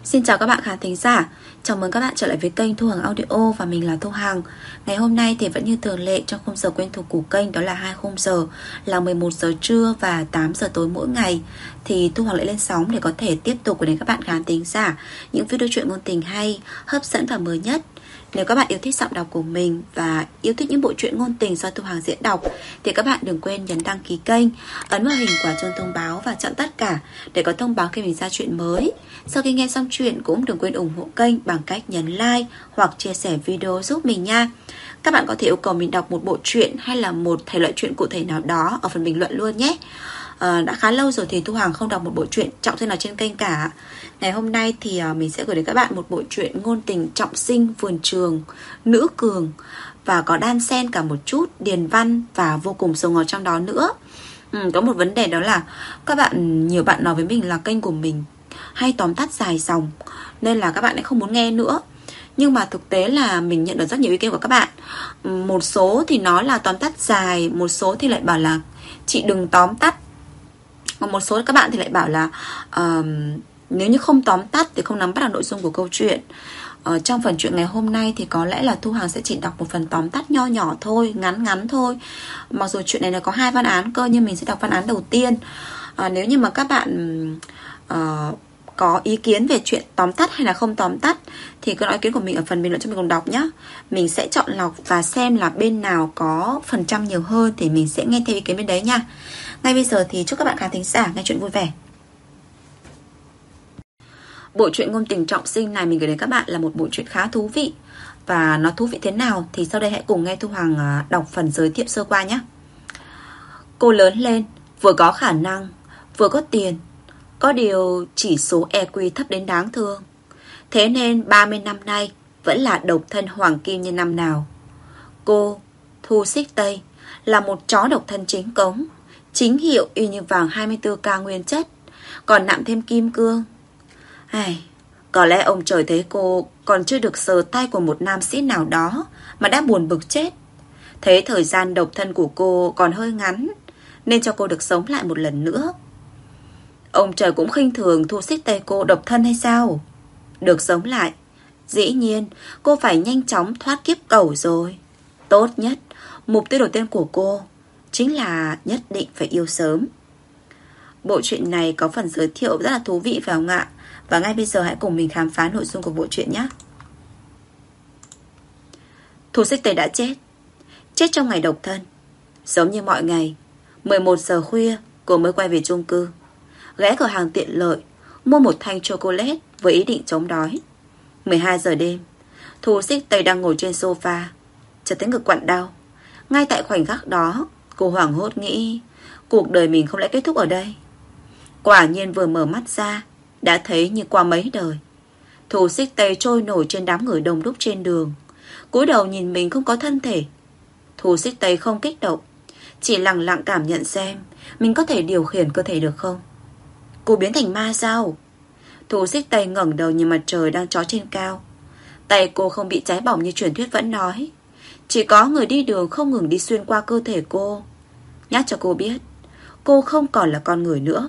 Xin chào các bạn khán thính giả. Chào mừng các bạn trở lại với kênh Thu Hằng Audio và mình là Thu Hằng. Ngày hôm nay thì vẫn như thường lệ trong khung giờ quen thuộc của kênh, đó là hai khung giờ là 11 giờ trưa và 8 giờ tối mỗi ngày. Thì Thu Hằng lại lên sóng để có thể tiếp tục gửi đến các bạn khán thính giả những video truyện ngôn tình hay, hấp dẫn và mới nhất. Nếu các bạn yêu thích giọng đọc của mình và yêu thích những bộ truyện ngôn tình do Thu Hằng diễn đọc thì các bạn đừng quên nhấn đăng ký kênh, ấn vào hình quả chuông thông báo và chọn tất cả để có thông báo khi mình ra chuyện mới. Sau khi nghe xong chuyện cũng đừng quên ủng hộ kênh bằng cách nhấn like hoặc chia sẻ video giúp mình nha. Các bạn có thể yêu cầu mình đọc một bộ truyện hay là một thể loại truyện cụ thể nào đó ở phần bình luận luôn nhé. Đã khá lâu rồi thì Thu Hằng không đọc một bộ truyện trọng sinh nào trên kênh cả. Ngày hôm nay thì mình sẽ gửi đến các bạn một bộ truyện ngôn tình trọng sinh vườn trường, nữ cường và có đan xen cả một chút điền văn và vô cùng sâu ngọt trong đó nữa. Có một vấn đề đó là nhiều bạn nói với mình là kênh của mình hay tóm tắt dài dòng nên là các bạn lại không muốn nghe nữa. Nhưng mà thực tế là mình nhận được rất nhiều ý kiến của các bạn. Một số thì nói là tóm tắt dài, một số thì lại bảo là chị đừng tóm tắt. Còn một số các bạn thì lại bảo là nếu như không tóm tắt thì không nắm bắt được nội dung của câu chuyện. Trong phần chuyện ngày hôm nay thì có lẽ là Thu Hằng sẽ chỉ đọc một phần tóm tắt nho nhỏ thôi, ngắn thôi. Mặc dù chuyện này là có 2 văn án cơ, nhưng mình sẽ đọc văn án đầu tiên. Nếu như mà các bạn có ý kiến về chuyện tóm tắt hay là không tóm tắt thì cứ nói ý kiến của mình ở phần bình luận cho mình cùng đọc nhé. Mình sẽ chọn lọc và xem là bên nào có phần trăm nhiều hơn thì mình sẽ nghe theo ý kiến bên đấy nha. Ngay bây giờ thì chúc các bạn khán thính giả nghe chuyện vui vẻ. Bộ truyện ngôn tình trọng sinh này mình gửi đến các bạn là một bộ truyện khá thú vị. Và nó thú vị thế nào thì sau đây hãy cùng nghe Thu Hằng đọc phần giới thiệu sơ qua nhé. Cô lớn lên, vừa có khả năng, vừa có tiền. Có điều chỉ số EQ thấp đến đáng thương. Thế nên 30 năm nay vẫn là độc thân hoàng kim như năm nào. Cô, Thu Xích Tây, là một chó độc thân chính cống, chính hiệu y như vàng 24K nguyên chất, còn nặng thêm kim cương. Có lẽ ông trời thấy cô còn chưa được sờ tay của một nam sĩ nào đó mà đã buồn bực chết. Thấy thời gian độc thân của cô còn hơi ngắn nên cho cô được sống lại một lần nữa. Ông trời cũng khinh thường Thu Xích Tây cô độc thân hay sao? Được sống lại, dĩ nhiên cô phải nhanh chóng thoát kiếp cẩu rồi. Tốt nhất, mục tiêu đầu tiên của cô chính là nhất định phải yêu sớm. Bộ truyện này có phần giới thiệu rất là thú vị phải không ạ? Và ngay bây giờ hãy cùng mình khám phá nội dung của bộ truyện nhé. Thu Xích Tây đã chết. Chết trong ngày độc thân. Giống như mọi ngày, 11 giờ khuya cô mới quay về chung cư. Ghé cửa hàng tiện lợi, mua một thanh chocolate với ý định chống đói. 12 giờ đêm, Thu Xích Tây đang ngồi trên sofa, chợt thấy ngực quặn đau. Ngay tại khoảnh khắc đó, cô hoảng hốt nghĩ cuộc đời mình không lẽ kết thúc ở đây. Quả nhiên vừa mở mắt ra đã thấy như qua mấy đời. Thu Xích Tây trôi nổi trên đám người đông đúc trên đường, cúi đầu nhìn mình không có thân thể. Thu Xích Tây không kích động, chỉ lặng lặng cảm nhận xem mình có thể điều khiển cơ thể được không. Cô biến thành ma sao? Thu Xích Tây ngẩng đầu nhìn mặt trời đang chói trên cao. Tay cô không bị cháy bỏng như truyền thuyết vẫn nói. Chỉ có người đi đường không ngừng đi xuyên qua cơ thể cô, nhắc cho cô biết cô không còn là con người nữa.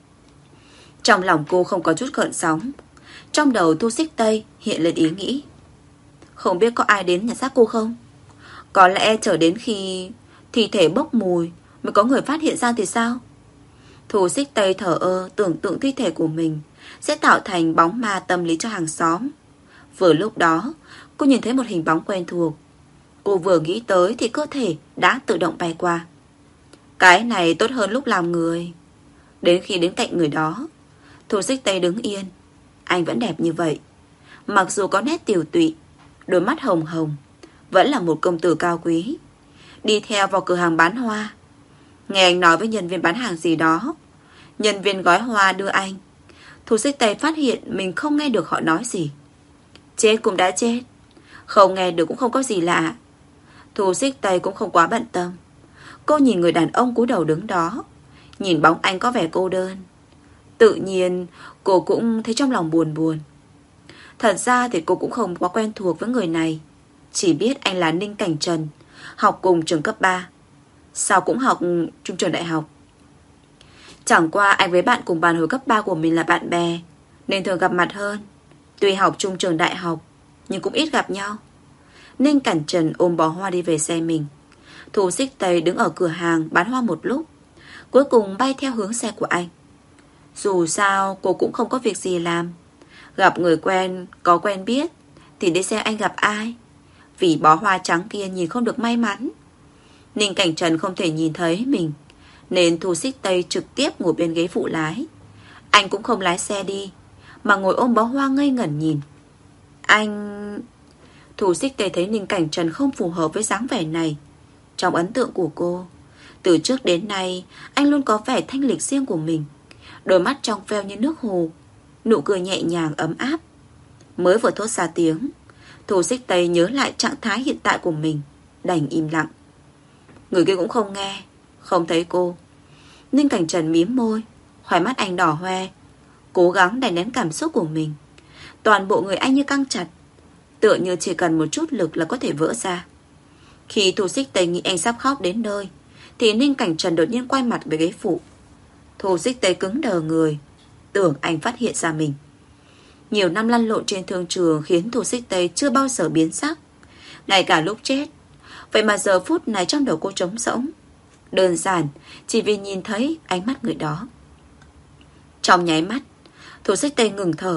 Trong lòng cô không có chút gợn sóng. Trong đầu Thu Xích Tây hiện lên ý nghĩ, không biết có ai đến nhặt xác cô không? Có lẽ chờ đến khi thi thể bốc mùi mới có người phát hiện ra thì sao? Thu Xích Tây thở ơ tưởng tượng thi thể của mình sẽ tạo thành bóng ma tâm lý cho hàng xóm. Vừa lúc đó cô nhìn thấy một hình bóng quen thuộc. Cô vừa nghĩ tới thì cơ thể đã tự động bay qua. Cái này tốt hơn lúc làm người. Đến khi đến cạnh người đó, Thu Xích Tây đứng yên. Anh vẫn đẹp như vậy. Mặc dù có nét tiều tụy, đôi mắt hồng hồng, vẫn là một công tử cao quý. Đi theo vào cửa hàng bán hoa, nghe anh nói với nhân viên bán hàng gì đó. Nhân viên gói hoa đưa anh. Thu Xích Tây phát hiện mình không nghe được họ nói gì. Chết cũng đã chết, không nghe được cũng không có gì lạ. Thu Xích Tây cũng không quá bận tâm. Cô nhìn người đàn ông cúi đầu đứng đó, nhìn bóng anh có vẻ cô đơn. Tự nhiên cô cũng thấy trong lòng buồn buồn. Thật ra thì cô cũng không quá quen thuộc với người này. Chỉ biết anh là Ninh Cảnh Trần, học cùng trường cấp 3, sau cũng học trung trường đại học. Chẳng qua anh với bạn cùng bàn hồi cấp 3 của mình là bạn bè, nên thường gặp mặt hơn. Tuy học chung trường đại học, nhưng cũng ít gặp nhau. Ninh Cảnh Trần ôm bó hoa đi về xe mình. Thu Xích Tây đứng ở cửa hàng bán hoa một lúc, cuối cùng bay theo hướng xe của anh. Dù sao cô cũng không có việc gì làm, gặp người quen, có quen biết thì đi xem anh gặp ai. Vì bó hoa trắng kia nhìn không được may mắn, Ninh Cảnh Trần không thể nhìn thấy mình, nên Thu Xích Tây trực tiếp ngồi bên ghế phụ lái. Anh cũng không lái xe đi, mà ngồi ôm bó hoa ngây ngẩn nhìn. Anh... Thu Xích Tây thấy Ninh Cảnh Trần không phù hợp với dáng vẻ này. Trong ấn tượng của cô, từ trước đến nay anh luôn có vẻ thanh lịch riêng của mình. Đôi mắt trong veo như nước hồ, nụ cười nhẹ nhàng ấm áp. Mới vừa thốt ra tiếng, Thu Xích Tây nhớ lại trạng thái hiện tại của mình, đành im lặng. Người kia cũng không nghe, không thấy cô. Ninh Cảnh Trần mím môi, khóe mắt anh đỏ hoe, cố gắng đè nén cảm xúc của mình. Toàn bộ người anh như căng chặt, tựa như chỉ cần một chút lực là có thể vỡ ra. Khi Thu Xích Tây nghĩ anh sắp khóc đến nơi, thì Ninh Cảnh Trần đột nhiên quay mặt về ghế phụ. Thu Xích Tây cứng đờ người, tưởng anh phát hiện ra mình. Nhiều năm lăn lộn trên thương trường khiến Thu Xích Tây chưa bao giờ biến sắc, ngay cả lúc chết. Vậy mà giờ phút này trong đầu cô trống rỗng, đơn giản chỉ vì nhìn thấy ánh mắt người đó. Trong nháy mắt, Thu Xích Tây ngừng thở.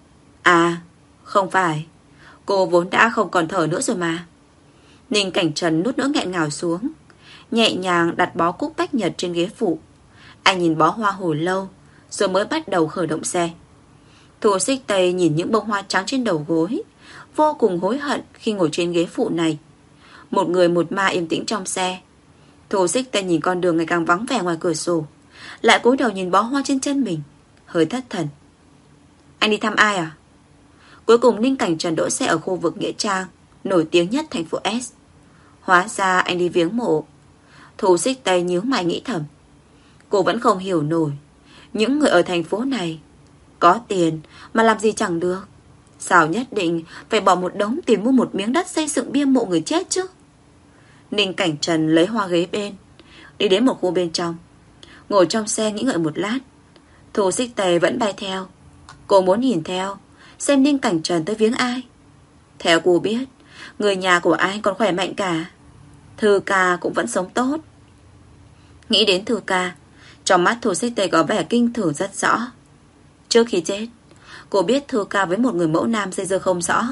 À, không phải, cô vốn đã không còn thở nữa rồi mà. Ninh Cảnh Trần nuốt nỗi nghẹn ngào xuống, nhẹ nhàng đặt bó cúc bách nhật trên ghế phụ. Anh nhìn bó hoa hồi lâu, rồi mới bắt đầu khởi động xe. Thu Xích Tây nhìn những bông hoa trắng trên đầu gối, vô cùng hối hận khi ngồi trên ghế phụ này. Một người một ma yên tĩnh trong xe. Thu Xích Tây nhìn con đường ngày càng vắng vẻ ngoài cửa sổ, lại cúi đầu nhìn bó hoa trên chân mình, hơi thất thần. Anh đi thăm ai à? Cuối cùng Ninh Cảnh Trần đỗ xe ở khu vực Nghĩa Trang, nổi tiếng nhất thành phố S. Hóa ra anh đi viếng mộ. Thu Xích Tây nhíu mày nghĩ thầm. Cô vẫn không hiểu nổi, những người ở thành phố này có tiền mà làm gì chẳng được, sao nhất định phải bỏ một đống tiền mua một miếng đất xây dựng bia mộ người chết chứ? Ninh Cảnh Trần lấy hoa ghế bên, đi đến một khu bên trong, ngồi trong xe nghĩ ngợi một lát. Thu Xích Tây vẫn bay theo. Cô muốn nhìn theo, xem Ninh Cảnh Trần tới viếng ai. Theo cô biết, người nhà của ai còn khỏe mạnh cả. Thư ca cũng vẫn sống tốt. Nghĩ đến Thư ca, trong mắt Thu Xích Tây có vẻ kinh thường rất rõ. Trước khi chết, cô biết Thư ca với một người mẫu nam dây dưa không rõ.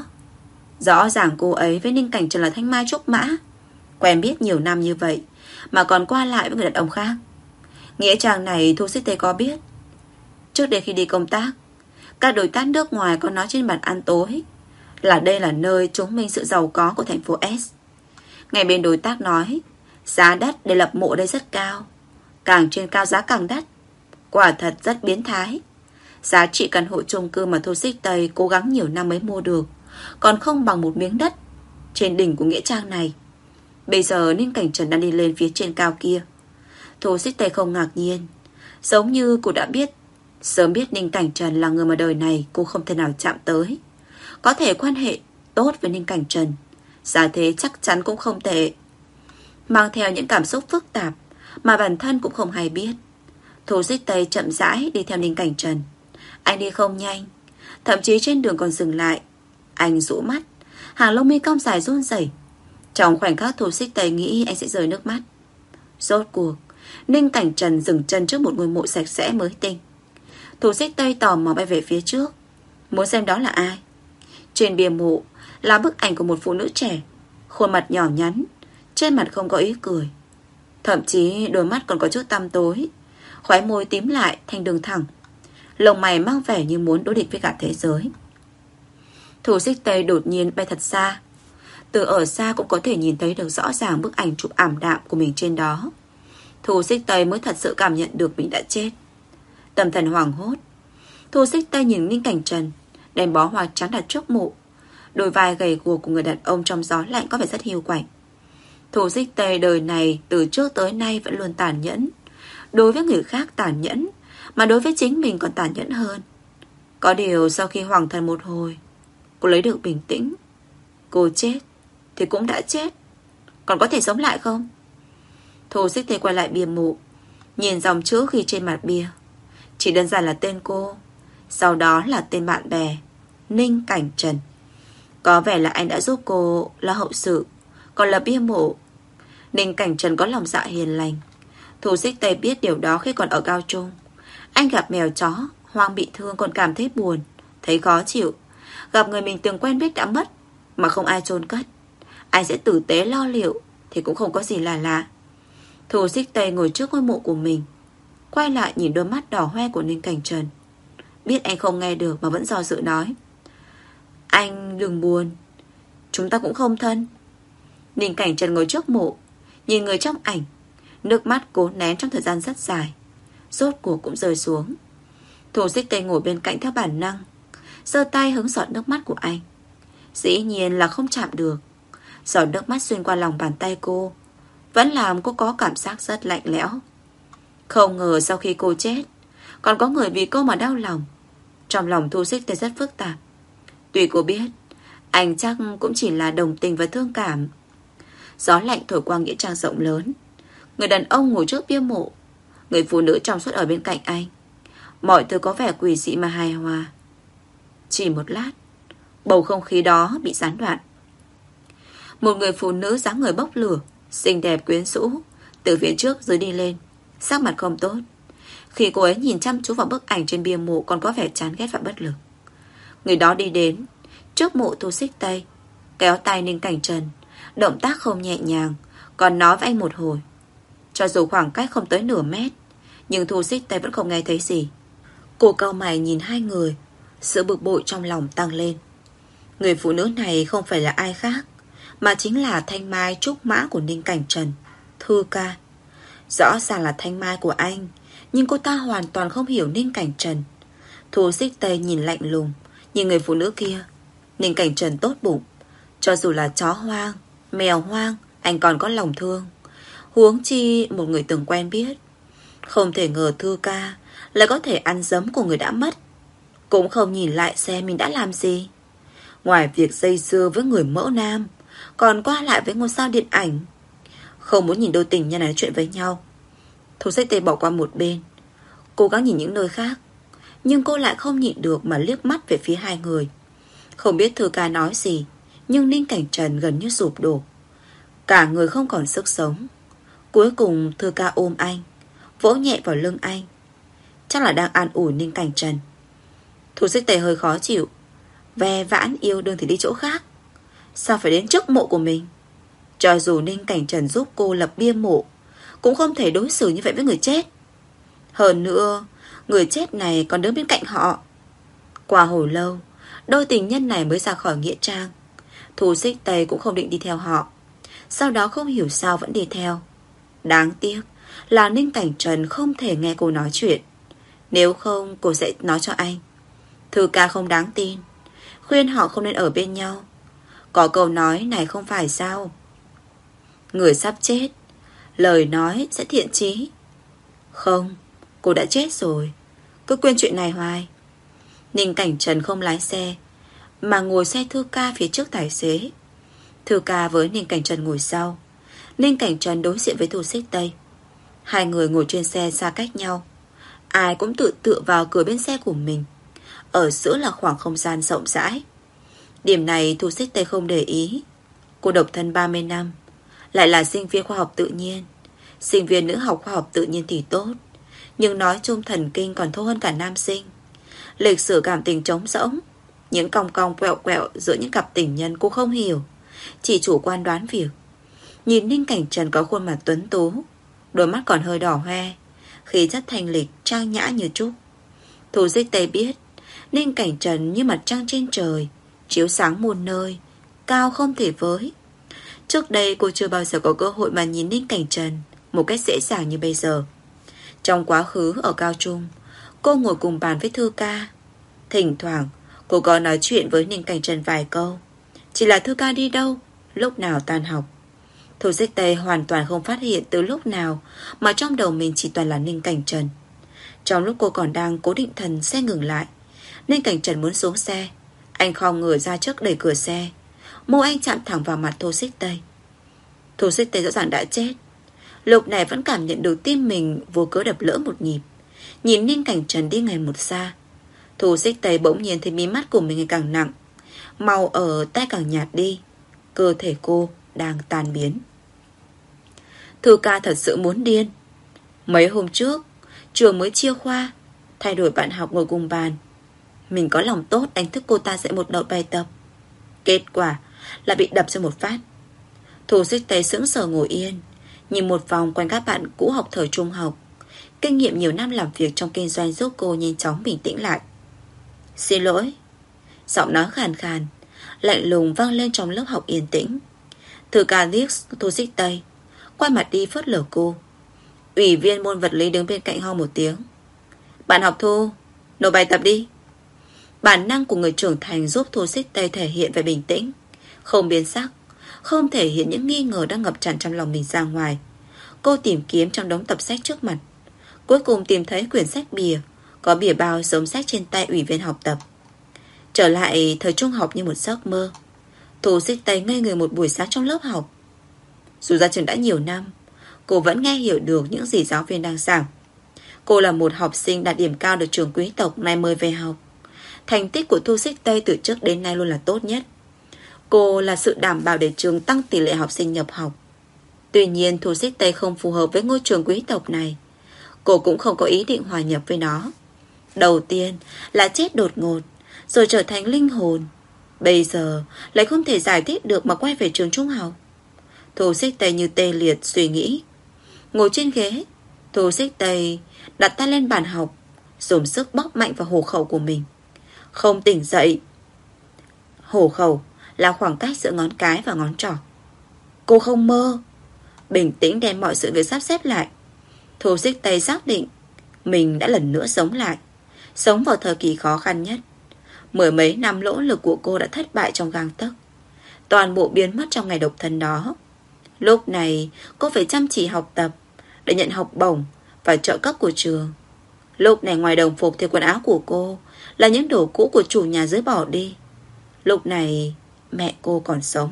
Rõ ràng cô ấy với Ninh Cảnh Trần là thanh mai trúc mã, quen biết nhiều năm như vậy mà còn qua lại với người đàn ông khác. Nghĩa trang này Thu Xích Tây có biết. Trước đây khi đi công tác, các đối tác nước ngoài có nói trên bàn ăn tối là đây là nơi chứng minh sự giàu có của thành phố S. Ngay bên đối tác nói giá đất để lập mộ đây rất cao, càng trên cao giá càng đắt. Quả thật rất biến thái. Giá trị căn hộ chung cư mà Thu Xích Tây cố gắng nhiều năm mới mua được còn không bằng một miếng đất trên đỉnh của nghĩa trang này. Bây giờ Ninh Cảnh Trần đang đi lên phía trên cao kia. Thu Xích Tây không ngạc nhiên, giống như cô đã biết, sớm biết Ninh Cảnh Trần là người mà đời này cô không thể nào chạm tới. Có thể quan hệ tốt với Ninh Cảnh Trần, giá thế chắc chắn cũng không tệ. Mang theo những cảm xúc phức tạp mà bản thân cũng không hay biết, Thu Xích Tây chậm rãi đi theo Ninh Cảnh Trần. Anh đi không nhanh, thậm chí trên đường còn dừng lại. Anh rũ mắt, hàng lông mi cong dài run rẩy. Trong khoảnh khắc Thu Xích Tây nghĩ anh sẽ rơi nước mắt. Rốt cuộc Ninh Cảnh Trần dừng chân trước một ngôi mộ sạch sẽ mới tinh. Thu Xích Tây tò mò bay về phía trước, muốn xem đó là ai. Trên bia mộ là bức ảnh của một phụ nữ trẻ, khuôn mặt nhỏ nhắn, trên mặt không có ý cười, thậm chí đôi mắt còn có chút tăm tối, khóe môi tím lại thành đường thẳng, lông mày mang vẻ như muốn đối địch với cả thế giới. Thu Xích Tây đột nhiên bay thật xa. Từ ở xa cũng có thể nhìn thấy được rõ ràng bức ảnh chụp ảm đạm của mình trên đó. Thu Xích Tây mới thật sự cảm nhận được mình đã chết. Tâm thần hoảng hốt, Thu Xích Tây nhìn Ninh Cảnh Trần, đem bó hoa trắng đặt trước mộ. Đôi vai gầy guộc của người đàn ông trong gió lạnh có vẻ rất hiu quạnh. Thu Xích Tây đời này từ trước tới nay vẫn luôn tàn nhẫn. Đối với người khác tàn nhẫn, mà đối với chính mình còn tàn nhẫn hơn. Có điều sau khi hoàng thần một hồi, cô lấy được bình tĩnh. Cô chết thì cũng đã chết, còn có thể sống lại không? Thu Xích Tây quay lại bia mộ, nhìn dòng chữ ghi trên mặt bia. Chỉ đơn giản là tên cô, sau đó là tên bạn bè. Ninh Cảnh Trần. Có vẻ là anh đã giúp cô lo hậu sự, còn là bia mộ. Ninh Cảnh Trần có lòng dạ hiền lành. Thu Xích Tây biết điều đó khi còn ở cao trung. Anh gặp mèo chó hoang bị thương còn cảm thấy buồn, thấy khó chịu. Gặp người mình từng quen biết đã mất mà không ai chôn cất, anh sẽ tử tế lo liệu, thì cũng không có gì là lạ. Thu Xích Tây ngồi trước ngôi mộ của mình, quay lại nhìn đôi mắt đỏ hoe của Ninh Cảnh Trần. Biết anh không nghe được mà vẫn do dự nói: Anh đừng buồn, chúng ta cũng không thân. Ninh Cảnh Trần ngồi trước mộ, nhìn người trong ảnh, nước mắt cố nén trong thời gian rất dài, rốt cuộc cũng rơi xuống. Thu Xích Tây ngồi bên cạnh theo bản năng, giơ tay hứng giọt nước mắt của anh. Dĩ nhiên là không chạm được. Giọt nước mắt xuyên qua lòng bàn tay cô, vẫn làm cô có cảm giác rất lạnh lẽo. Không ngờ sau khi cô chết, còn có người vì cô mà đau lòng. Trong lòng Thu Xích Tây rất phức tạp. Tuy cô biết anh chắc cũng chỉ là đồng tình và thương cảm. Gió lạnh thổi qua nghĩa trang rộng lớn. Người đàn ông ngồi trước bia mộ, người phụ nữ trong suốt ở bên cạnh anh. Mọi thứ có vẻ quỷ dị mà hài hòa. Chỉ một lát, bầu không khí đó bị gián đoạn. Một người phụ nữ dáng người bốc lửa, xinh đẹp quyến rũ, từ phía trước dưới đi lên, sắc mặt không tốt. Khi cô ấy nhìn chăm chú vào bức ảnh trên bia mộ, còn có vẻ chán ghét và bất lực. Người đó đi đến trước mộ Thu Xích Tây, kéo tay Ninh Cảnh Trần, động tác không nhẹ nhàng, còn nói với anh một hồi. Cho dù khoảng cách không tới nửa mét, nhưng Thu Xích Tây vẫn không nghe thấy gì. Cô cau mày nhìn hai người, sự bực bội trong lòng tăng lên. Người phụ nữ này không phải là ai khác, mà chính là thanh mai trúc mã của Ninh Cảnh Trần, Thư Ca. Rõ ràng là thanh mai của anh, nhưng cô ta hoàn toàn không hiểu Ninh Cảnh Trần. Thu Xích Tây nhìn lạnh lùng, nhìn người phụ nữ kia. Ninh Cảnh Trần tốt bụng, cho dù là chó hoang, mèo hoang, anh còn có lòng thương. Huống chi một người từng quen biết. Không thể ngờ Thư Ca lại có thể ăn dấm của người đã mất, cũng không nhìn lại xem mình đã làm gì. Ngoài việc dây dưa với người mẫu nam, còn qua lại với ngôi sao điện ảnh. Không muốn nhìn đôi tình nhân này nói chuyện với nhau. Thu Xích Tây bỏ qua một bên, cố gắng nhìn những nơi khác, nhưng cô lại không nhịn được mà liếc mắt về phía hai người. Không biết Thư Ca nói gì, nhưng Ninh Cảnh Trần gần như sụp đổ, cả người không còn sức sống. Cuối cùng Thư Ca ôm anh, vỗ nhẹ vào lưng anh, chắc là đang an ủi Ninh Cảnh Trần. Thu Xích Tây hơi khó chịu, ve vãn yêu đương thì đi chỗ khác, sao phải đến trước mộ của mình? Cho dù Ninh Cảnh Trần giúp cô lập bia mộ, cũng không thể đối xử như vậy với người chết. Hơn nữa, người chết này còn đứng bên cạnh họ. Qua hồi lâu, đôi tình nhân này mới ra khỏi nghĩa trang. Thu Xích Tây cũng không định đi theo họ, sau đó không hiểu sao vẫn đi theo. Đáng tiếc là Ninh Cảnh Trần không thể nghe cô nói chuyện. Nếu không cô sẽ nói cho anh. Thư Ca không đáng tin, khuyên họ không nên ở bên nhau. Có câu nói này không phải sao: người sắp chết, lời nói sẽ thiện chí. Không, cô đã chết rồi, cứ quên chuyện này hoài. Ninh Cảnh Trần không lái xe, mà ngồi xe Thư Ca phía trước tài xế. Thư Ca với Ninh Cảnh Trần ngồi sau, Ninh Cảnh Trần đối diện với Thu Xích Tây. Hai người ngồi trên xe xa cách nhau, ai cũng tự tựa vào cửa bên xe của mình. Ở giữa là khoảng không gian rộng rãi. Điểm này Thu Xích Tây không để ý. Cô độc thân 30 năm, lại là sinh viên khoa học tự nhiên. Sinh viên nữ học khoa học tự nhiên thì tốt, nhưng nói chung thần kinh còn thô hơn cả nam sinh. Lịch sử cảm tình trống rỗng, những cong cong quẹo quẹo giữa những cặp tình nhân cô không hiểu, chỉ chủ quan đoán việc. Nhìn Ninh Cảnh Trần có khuôn mặt tuấn tú, đôi mắt còn hơi đỏ hoe, khí chất thanh lịch trang nhã như trúc. Thu Xích Tây biết Ninh Cảnh Trần như mặt trăng trên trời, chiếu sáng muôn nơi, cao không thể với. Trước đây cô chưa bao giờ có cơ hội mà nhìn Ninh Cảnh Trần một cách dễ dàng như bây giờ. Trong quá khứ ở cao trung, cô ngồi cùng bàn với Thư Ca. Thỉnh thoảng cô có nói chuyện với Ninh Cảnh Trần vài câu. Chỉ là Thư Ca đi đâu, lúc nào tan học. Thu Xích Tây hoàn toàn không phát hiện từ lúc nào mà trong đầu mình chỉ toàn là Ninh Cảnh Trần. Trong lúc cô còn đang cố định thần, xe ngừng lại. Ninh Cảnh Trần muốn xuống xe. Anh khom người ra trước đẩy cửa xe, môi anh chạm thẳng vào mặt Thu Xích Tây. Thu Xích Tây rõ ràng đã chết, lúc này vẫn cảm nhận được tim mình vô cớ đập lỡ một nhịp. Nhìn Ninh Cảnh Trần đi ngày một xa, Thu Xích Tây bỗng nhiên thấy mí mắt của mình ngày càng nặng, màu ở tay càng nhạt đi. Cơ thể cô đang tan biến. Thư ca thật sự muốn điên. Mấy hôm trước trường mới chia khoa, thay đổi bạn học ngồi cùng bàn. Mình có lòng tốt đánh thức cô ta dạy một đợt bài tập. Kết quả là bị đập cho một phát. Thu Xích Tây sững sờ ngồi yên, nhìn một vòng quanh các bạn cũ học thời trung học. Kinh nghiệm nhiều năm làm việc trong kinh doanh giúp cô nhanh chóng bình tĩnh lại. Xin lỗi. Giọng nói khàn khàn, lạnh lùng vang lên trong lớp học yên tĩnh. Thư ca liếc Thu Xích Tây, quay mặt đi phớt lờ cô. Ủy viên môn vật lý đứng bên cạnh ho một tiếng. Bạn học Thu, nộp bài tập đi. Bản năng của người trưởng thành giúp Thu Xích Tây thể hiện vẻ bình tĩnh, không biến sắc, không thể hiện những nghi ngờ đang ngập tràn trong lòng mình ra ngoài. Cô tìm kiếm trong đống tập sách trước mặt, cuối cùng tìm thấy quyển sách bìa, có bìa bao giống sách trên tay ủy viên học tập. Trở lại thời trung học như một giấc mơ. Thu Xích Tây ngây người một buổi sáng trong lớp học. Dù ra trường đã nhiều năm, cô vẫn nghe hiểu được những gì giáo viên đang giảng. Cô là một học sinh đạt điểm cao được trường quý tộc này mời về học. Thành tích của Thu Xích Tây từ trước đến nay luôn là tốt nhất. Cô là sự đảm bảo để trường tăng tỷ lệ học sinh nhập học. Tuy nhiên Thu Xích Tây không phù hợp với ngôi trường quý tộc này. Cô cũng không có ý định hòa nhập với nó. Đầu tiên là chết đột ngột, rồi trở thành linh hồn. Bây giờ lại không thể giải thích được mà quay về trường trung học. Thu Xích Tây như tê liệt suy nghĩ. Ngồi trên ghế, Thu Xích Tây đặt tay lên bàn học, dùng sức bóp mạnh vào hổ khẩu của mình. Không tỉnh dậy. Hổ khẩu là khoảng cách giữa ngón cái và ngón trỏ. Cô không mơ. Bình tĩnh đem mọi sự việc sắp xếp lại. Thu Xích Tây xác định mình đã lần nữa sống lại, sống vào thời kỳ khó khăn nhất. Mười mấy năm nỗ lực của cô đã thất bại trong gang tấc, toàn bộ biến mất trong ngày độc thân đó. Lúc này cô phải chăm chỉ học tập để nhận học bổng và trợ cấp của trường. Lúc này ngoài đồng phục thì quần áo của cô là những đồ cũ của chủ nhà dưới bỏ đi. Lúc này mẹ cô còn sống.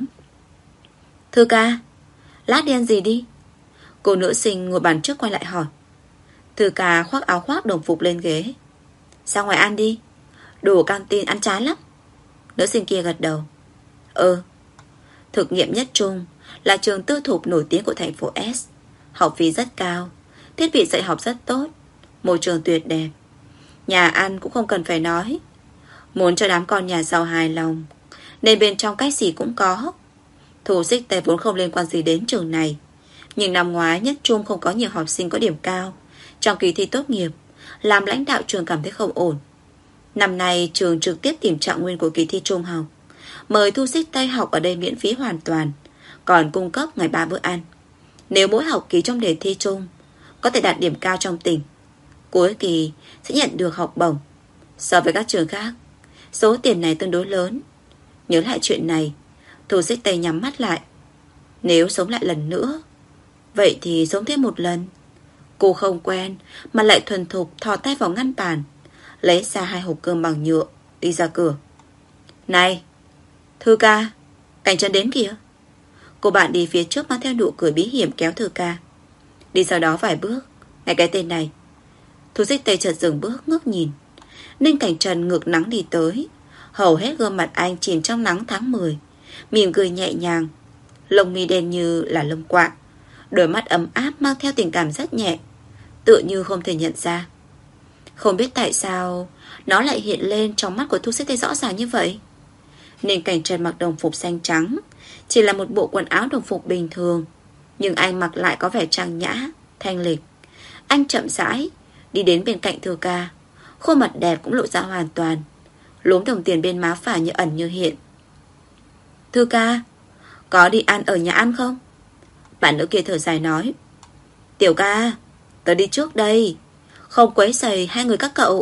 Thư ca, lát đi ăn gì đi? Cô nữ sinh ngồi bàn trước quay lại hỏi. Thư ca khoác áo khoác đồng phục lên ghế. Ra ngoài ăn đi, đồ canteen ăn chán lắm. Nữ sinh kia gật đầu. Thực nghiệm nhất trung là trường tư thục nổi tiếng của thành phố S. Học phí rất cao, thiết bị dạy học rất tốt, môi trường tuyệt đẹp. Nhà ăn cũng không cần phải nói. Muốn cho đám con nhà giàu hài lòng nên bên trong cái gì cũng có. Thu Xích Tây vốn không liên quan gì đến trường này, nhưng năm ngoái nhất trung không có nhiều học sinh có điểm cao trong kỳ thi tốt nghiệp, làm lãnh đạo trường cảm thấy không ổn. Năm nay trường trực tiếp tìm trạng nguyên của kỳ thi trung học, mời Thu Xích Tây học ở đây miễn phí hoàn toàn, còn cung cấp ngày 3 bữa ăn. Nếu mỗi học kỳ trong đề thi chung có thể đạt điểm cao trong tỉnh, cuối kỳ sẽ nhận được học bổng. So với các trường khác, số tiền này tương đối lớn. Nhớ lại chuyện này, Thu Xích Tây nhắm mắt lại. Nếu sống lại lần nữa, vậy thì sống thêm một lần. Cô không quen mà lại thuần thục thò tay vào ngăn bàn, lấy ra 2 hộp cơm bằng nhựa, đi ra cửa. Này, Thư ca, Cảnh Trần đến kìa. Cô bạn đi phía trước mang theo nụ cười bí hiểm kéo Thư ca. Đi sau đó vài bước, ngay cái tên này. Thu Xích Tây chợt dừng bước ngước nhìn. Ninh Cảnh Trần ngược nắng đi tới, hầu hết gương mặt anh chìm trong nắng tháng 10, mỉm cười nhẹ nhàng, lông mi đen như là lông quạ, đôi mắt ấm áp mang theo tình cảm rất nhẹ, tựa như không thể nhận ra. Không biết tại sao nó lại hiện lên trong mắt của Thu Xích Tây rõ ràng như vậy. Ninh Cảnh Trần mặc đồng phục xanh trắng, chỉ là một bộ quần áo đồng phục bình thường, nhưng anh mặc lại có vẻ trang nhã, thanh lịch. Anh chậm rãi đi đến bên cạnh Thư ca, khuôn mặt đẹp cũng lộ ra hoàn toàn, lúm đồng tiền bên má phải như ẩn như hiện. Thư ca, có đi ăn ở nhà ăn không? Bạn nữ kia thở dài nói. Tiểu ca, tớ đi trước đây, không quấy rầy hai người các cậu.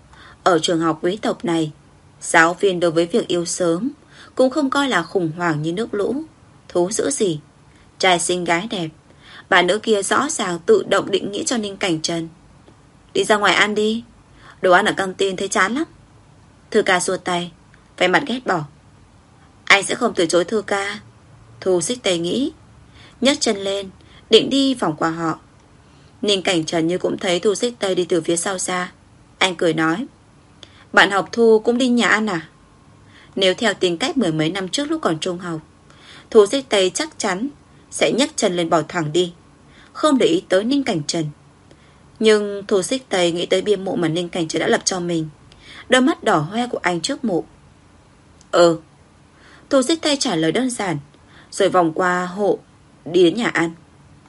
Ở trường học quý tộc này, giáo viên đối với việc yêu sớm cũng không coi là khủng hoảng như nước lũ, thú dữ gì. Trai xinh gái đẹp, bạn nữ kia rõ ràng tự động định nghĩa cho Ninh Cảnh Trần. Đi ra ngoài ăn đi, đồ ăn ở canteen thấy chán lắm. Thư ca xua tay, vẻ mặt ghét bỏ. Anh sẽ không từ chối Thư ca. Thu Xích Tây nghĩ, nhấc chân lên định đi vòng qua họ. Ninh Cảnh Trần như cũng thấy Thu Xích Tây đi từ phía sau xa. Anh cười nói, Bạn học Thu cũng đi nhà ăn à? Nếu theo tính cách mười mấy năm trước lúc còn trung học, Thu Xích Tây chắc chắn sẽ nhấc chân lên bỏ thẳng đi, không để ý tới Ninh Cảnh Trần. Nhưng Thu Xích Tây nghĩ tới bia mộ mà Ninh Cảnh Trần đã lập cho mình. Đôi mắt đỏ hoe của anh trước mộ. Thu Xích Tây trả lời đơn giản, rồi vòng qua hộ đi đến nhà ăn.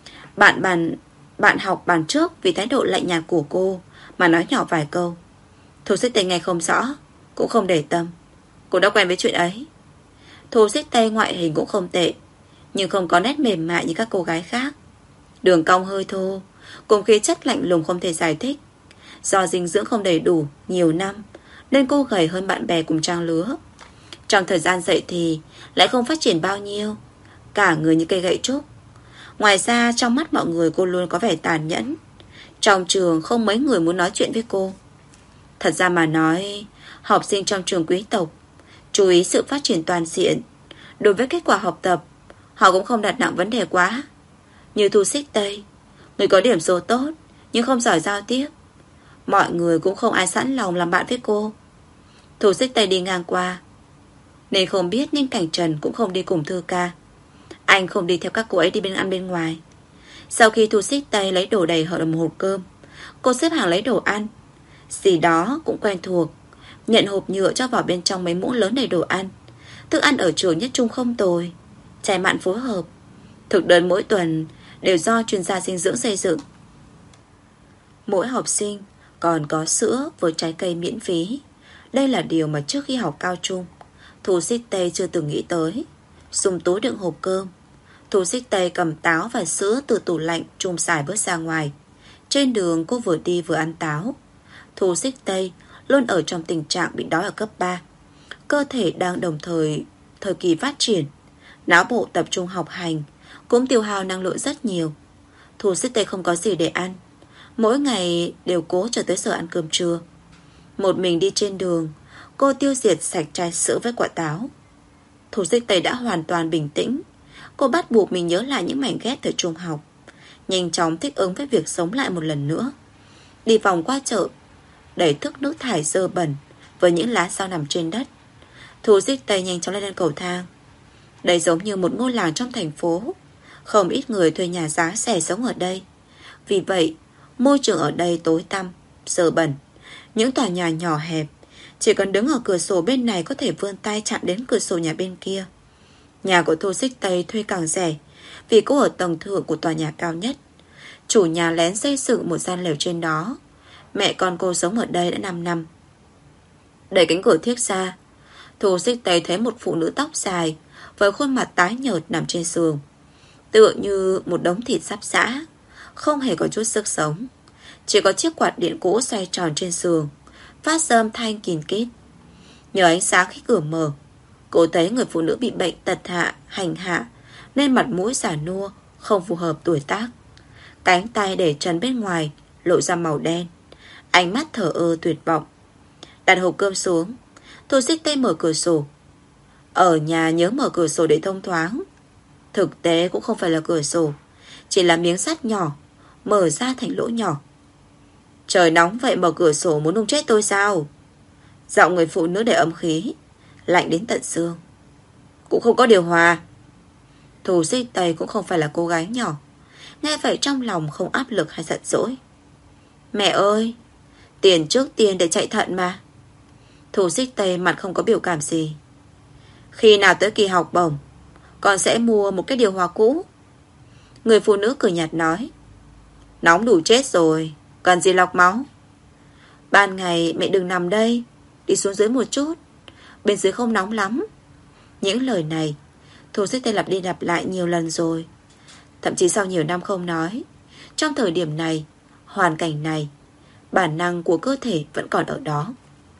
Bạn học bàn trước vì thái độ lạnh nhạt của cô mà nói nhỏ vài câu. Thu Xích Tây nghe không rõ, cũng không để tâm. Cô đã quen với chuyện ấy. Thu Xích Tây ngoại hình cũng không tệ, nhưng không có nét mềm mại như các cô gái khác. Đường cong hơi thô, cùng khí chất lạnh lùng không thể giải thích. Do dinh dưỡng không đầy đủ nhiều năm, nên cô gầy hơn bạn bè cùng trang lứa. Trong thời gian dậy thì lại không phát triển bao nhiêu, cả người như cây gậy trúc. Ngoài ra trong mắt mọi người cô luôn có vẻ tàn nhẫn. Trong trường không mấy người muốn nói chuyện với cô. Thật ra mà nói, học sinh trong trường quý tộc chú ý sự phát triển toàn diện. Đối với kết quả học tập, họ cũng không đặt nặng vấn đề quá. Như Thu Xích Tây, người có điểm số tốt nhưng không giỏi giao tiếp, mọi người cũng không ai sẵn lòng làm bạn với cô. Thu Xích Tây đi ngang qua, nên không biết Ninh Cảnh Trần cũng không đi cùng Thư ca. Anh không đi theo các cô ấy đi ăn bên ngoài. Sau khi Thu Xích Tây lấy đồ đầy ở một hộp cơm, cô xếp hàng lấy đồ ăn. Gì đó cũng quen thuộc, nhận hộp nhựa cho vào bên trong mấy muỗng lớn đầy đồ ăn. Thức ăn ở trường nhất trung không tồi, chay mặn phối hợp. Thực đơn mỗi tuần đều do chuyên gia dinh dưỡng xây dựng. Mỗi học sinh còn có sữa với trái cây miễn phí. Đây là điều mà trước khi học cao trung, Thu Xích Tây chưa từng nghĩ tới. Dùng túi đựng hộp cơm, Thu Xích Tây cầm táo và sữa từ tủ lạnh chùm xài bước ra ngoài. Trên đường cô vừa đi vừa ăn táo. Thu Xích Tây luôn ở trong tình trạng bị đói ở cấp 3. Cơ thể đang đồng thời kỳ phát triển, não bộ tập trung học hành, cũng tiêu hao năng lượng rất nhiều. Thu Xích Tây không có gì để ăn, mỗi ngày đều cố chờ tới giờ ăn cơm trưa. Một mình đi trên đường, cô tiêu diệt sạch chai sữa với quả táo. Thu Xích Tây đã hoàn toàn bình tĩnh. Cô bắt buộc mình nhớ lại những mảnh ghép thời trung học, nhanh chóng thích ứng với việc sống lại một lần nữa. Đi vòng qua chợ, đẩy thức nước thải dơ bẩn với những lá rau nằm trên đất. Thu Xích Tây nhanh chóng lên cầu thang. Đây giống như một ngôi làng trong thành phố, không ít người thuê nhà giá rẻ sống ở đây. Vì vậy môi trường ở đây tối tăm, dơ bẩn. Những tòa nhà nhỏ hẹp, chỉ cần đứng ở cửa sổ bên này có thể vươn tay chạm đến cửa sổ nhà bên kia. Nhà của Thu Xích Tây thuê càng rẻ vì cô ở tầng thượng của tòa nhà cao nhất. Chủ nhà lén xây dựng một gian lều trên đó. Mẹ con cô sống ở đây đã 5 năm. Đẩy cánh cửa thiếc ra, Thu Xích Tây thấy một phụ nữ tóc dài với khuôn mặt tái nhợt nằm trên giường, tựa như một đống thịt sắp giã, không hề có chút sức sống. Chỉ có chiếc quạt điện cũ xoay tròn trên giường, phát ra âm thanh kín kít. Nhờ ánh sáng khi cửa mở, cô thấy người phụ nữ bị bệnh tật hành hạ, nên mặt mũi già nua, không phù hợp tuổi tác. Cánh tay để trần bên ngoài lộ ra màu đen, ánh mắt thờ ơ tuyệt vọng. Đặt hộp cơm xuống, Thu Xích Tây mở cửa sổ. Ở nhà nhớ mở cửa sổ để thông thoáng. Thực tế cũng không phải là cửa sổ, chỉ là miếng sắt nhỏ mở ra thành lỗ nhỏ. Trời nóng vậy mở cửa sổ muốn nung chết tôi sao? Giọng người phụ nữ đầy âm khí, lạnh đến tận xương. Cũng không có điều hòa. Thu Xích Tây cũng không phải là cô gái nhỏ, nghe vậy trong lòng không áp lực hay giận dỗi. Mẹ ơi, tiền trước tiên để chạy thận mà. Thu Xích Tây mặt không có biểu cảm gì. Khi nào tới kỳ học bổng, con sẽ mua một cái điều hòa cũ. Người phụ nữ cười nhạt nói. Nóng đủ chết rồi, cần gì lọc máu. Ban ngày mẹ đừng nằm đây, đi xuống dưới một chút, bên dưới không nóng lắm. Những lời này Thu Xích Tây lặp đi lặp lại nhiều lần rồi. Thậm chí sau nhiều năm không nói, trong thời điểm này, hoàn cảnh này, bản năng của cơ thể vẫn còn ở đó.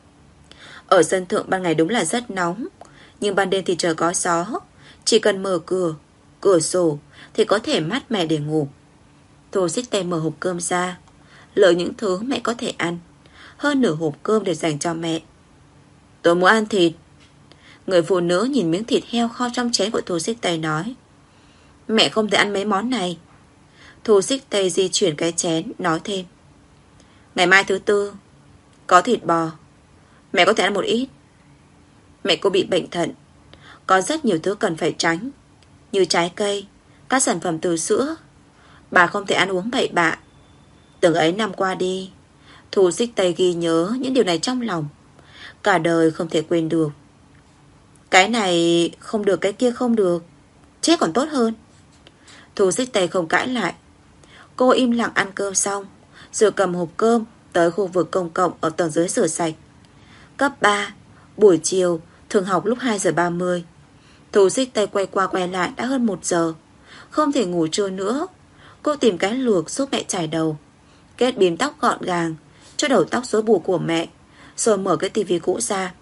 Ở sân thượng ban ngày đúng là rất nóng, nhưng ban đêm thì trời có gió. Chỉ cần mở cửa sổ thì có thể mát mẻ để ngủ. Thu Xích Tây mở hộp cơm ra, lựa những thứ mẹ có thể ăn, hơn nửa hộp cơm để dành cho mẹ. Tôi muốn ăn thịt. Người phụ nữ nhìn miếng thịt heo kho trong chén của Thu Xích Tây nói. Mẹ không thể ăn mấy món này. Thu Xích Tây di chuyển cái chén nói thêm. Ngày mai thứ tư có thịt bò, Mẹ có thể ăn một ít. Mẹ cô bị bệnh thận, có rất nhiều thứ cần phải tránh, như trái cây, các sản phẩm từ sữa. Bà không thể ăn uống bậy bạ. Từng ấy năm qua đi, Thu Xích Tây ghi nhớ những điều này trong lòng, cả đời không thể quên được. Cái này không được, cái kia không được, chết còn tốt hơn. Thu Xích Tây không cãi lại. Cô im lặng ăn cơm xong, rồi cầm hộp cơm tới khu vực công cộng ở tầng dưới rửa sạch. Cấp 3, buổi chiều thường học lúc 2:30. Thu Xích Tây quay qua quay lại đã hơn 1 giờ. Không thể ngủ trưa nữa. Cô tìm cái luộc giúp mẹ chải đầu, kết bím tóc gọn gàng cho đầu tóc rối bù của mẹ, rồi mở cái tivi cũ ra.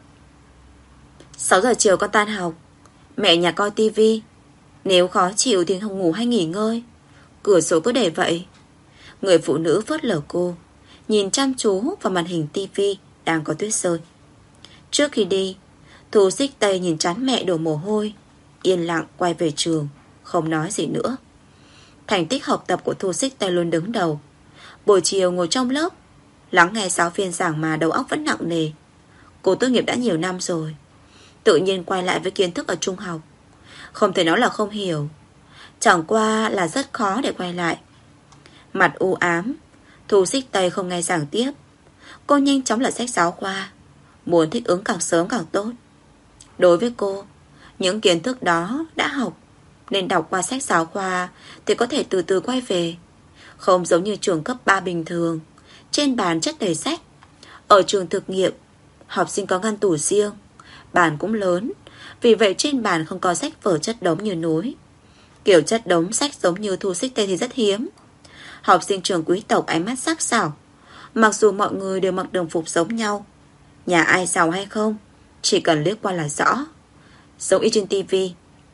6 giờ chiều con tan học, mẹ nhà coi tivi. Nếu khó chịu thì không ngủ hay nghỉ ngơi, cửa sổ cứ để vậy. Người phụ nữ phớt lờ cô, nhìn chăm chú vào màn hình tivi đang có tuyết rơi. Trước khi đi, Thu Xích Tây nhìn trán mẹ đổ mồ hôi, yên lặng quay về trường, không nói gì nữa. Thành tích học tập của Thu Xích Tây luôn đứng đầu. Buổi chiều ngồi trong lớp, lắng nghe giáo viên giảng mà đầu óc vẫn nặng nề. Cô tốt nghiệp đã nhiều năm rồi, tự nhiên quay lại với kiến thức ở trung học. Không thể nói là không hiểu, chẳng qua là rất khó để quay lại. Mặt u ám, Thu Xích Tây không nghe giảng tiếp. Cô nhanh chóng lật sách giáo khoa, muốn thích ứng càng sớm càng tốt. Đối với cô, những kiến thức đó đã học, nên đọc qua sách giáo khoa thì có thể từ từ quay về. Không giống như trường cấp 3 bình thường, trên bàn chất đầy sách. Ở trường thực nghiệm, học sinh có ngăn tủ riêng, bàn cũng lớn, vì vậy trên bàn không có sách vở chất đống như núi. Kiểu chất đống sách giống như Thu Xích Tây thì rất hiếm. Học sinh trường quý tộc ánh mắt sắc sảo, mặc dù mọi người đều mặc đồng phục giống nhau. Nhà ai giàu hay không, chỉ cần liếc qua là rõ, giống y trên tivi.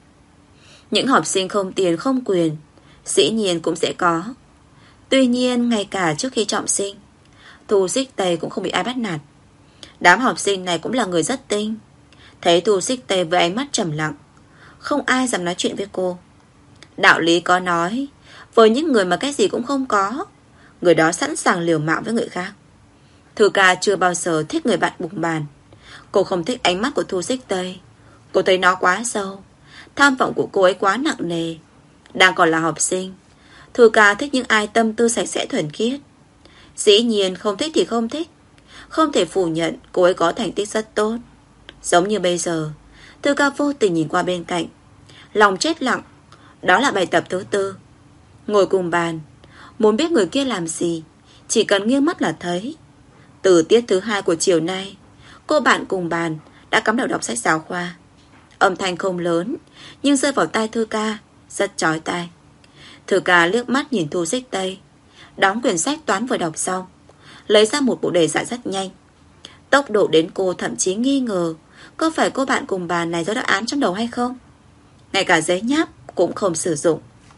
Những học sinh không tiền không quyền dĩ nhiên cũng sẽ có. Tuy nhiên ngay cả trước khi trọng sinh, Thu Xích Tây cũng không bị ai bắt nạt. Đám học sinh này cũng là người rất tinh. Thấy Thu Xích Tây với ánh mắt trầm lặng, không ai dám nói chuyện với cô. Đạo lý có nói, với những người mà cái gì cũng không có, người đó sẵn sàng liều mạng với người khác. Thư ca chưa bao giờ thích người bạn bùng bàn. Cô không thích ánh mắt của Thu Xích Tây. Cô thấy nó quá sâu, tham vọng của cô ấy quá nặng nề. Đang còn là học sinh, Thư ca thích những ai tâm tư sạch sẽ thuần khiết. Dĩ nhiên không thích thì không thích. Không thể phủ nhận cô ấy có thành tích rất tốt. Giống như bây giờ, Thư ca vô tình nhìn qua bên cạnh, lòng chết lặng. Đó là bài tập thứ 4. Ngồi cùng bàn, muốn biết người kia làm gì, chỉ cần nghiêng mắt là thấy. Từ tiết thứ 2 của chiều nay, cô bạn cùng bàn đã cắm đầu đọc sách giáo khoa. Âm thanh không lớn, nhưng rơi vào tai Thư ca rất chói tai. Thư ca liếc mắt nhìn Thu Xích Tây, đóng quyển sách toán vừa đọc xong, lấy ra một bộ đề giải rất nhanh. Tốc độ đến cô thậm chí nghi ngờ có phải cô bạn cùng bàn này có đáp án trong đầu hay không. Ngay cả giấy nháp cũng không sử dụng.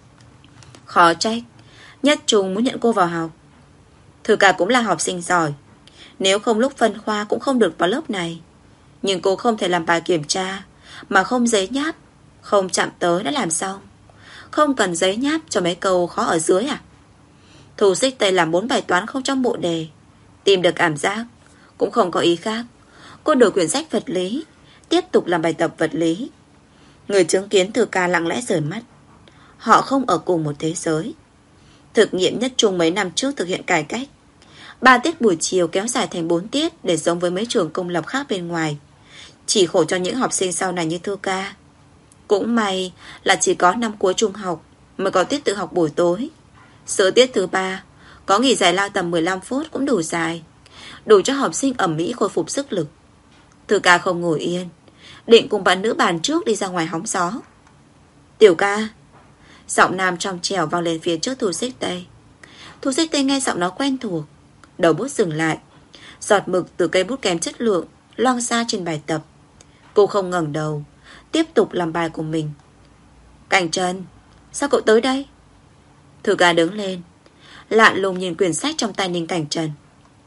Khó trách Nhất Trung muốn nhận cô vào học. Thư ca cũng là học sinh giỏi, nếu không lúc phân khoa cũng không được vào lớp này. Nhưng cô không thể làm bài kiểm tra mà không giấy nháp, không chạm tới đã làm xong. Không cần giấy nháp cho mấy câu khó ở dưới à? Thu Xích Tây làm 4 bài toán không trong bộ đề, tìm được cảm giác, cũng không có ý khác. Cô đổi quyển sách vật lý, tiếp tục làm bài tập vật lý. Người chứng kiến Thư ca lặng lẽ rời mắt. Họ không ở cùng một thế giới. Thực nghiệm Nhất Trung mấy năm trước thực hiện cải cách, 3 tiết buổi chiều kéo dài thành 4 tiết để giống với mấy trường công lập khác bên ngoài. Chỉ khổ cho những học sinh sau này như Thư ca. Cũng may là chỉ có năm cuối trung học mới có tiết tự học buổi tối. Giữa tiết thứ 3 có nghỉ giải lao tầm 15 phút cũng đủ dài, đủ cho học sinh ẩm mỹ khôi phục sức lực. Thư ca không ngồi yên, định cùng bạn nữ bàn trước đi ra ngoài hóng gió. Tiểu ca. Giọng nam trong trẻo vang lên phía trước Thu Xích Tây. Thu Xích Tây nghe giọng nó quen thuộc, đầu bút dừng lại. Giọt mực từ cây bút kém chất lượng loang xa trên bài tập. Cô không ngẩng đầu, tiếp tục làm bài của mình. Cảnh Trần, sao cậu tới đây? Thư ca đứng lên, lạ lùng nhìn quyển sách trong tay Ninh Cảnh Trần.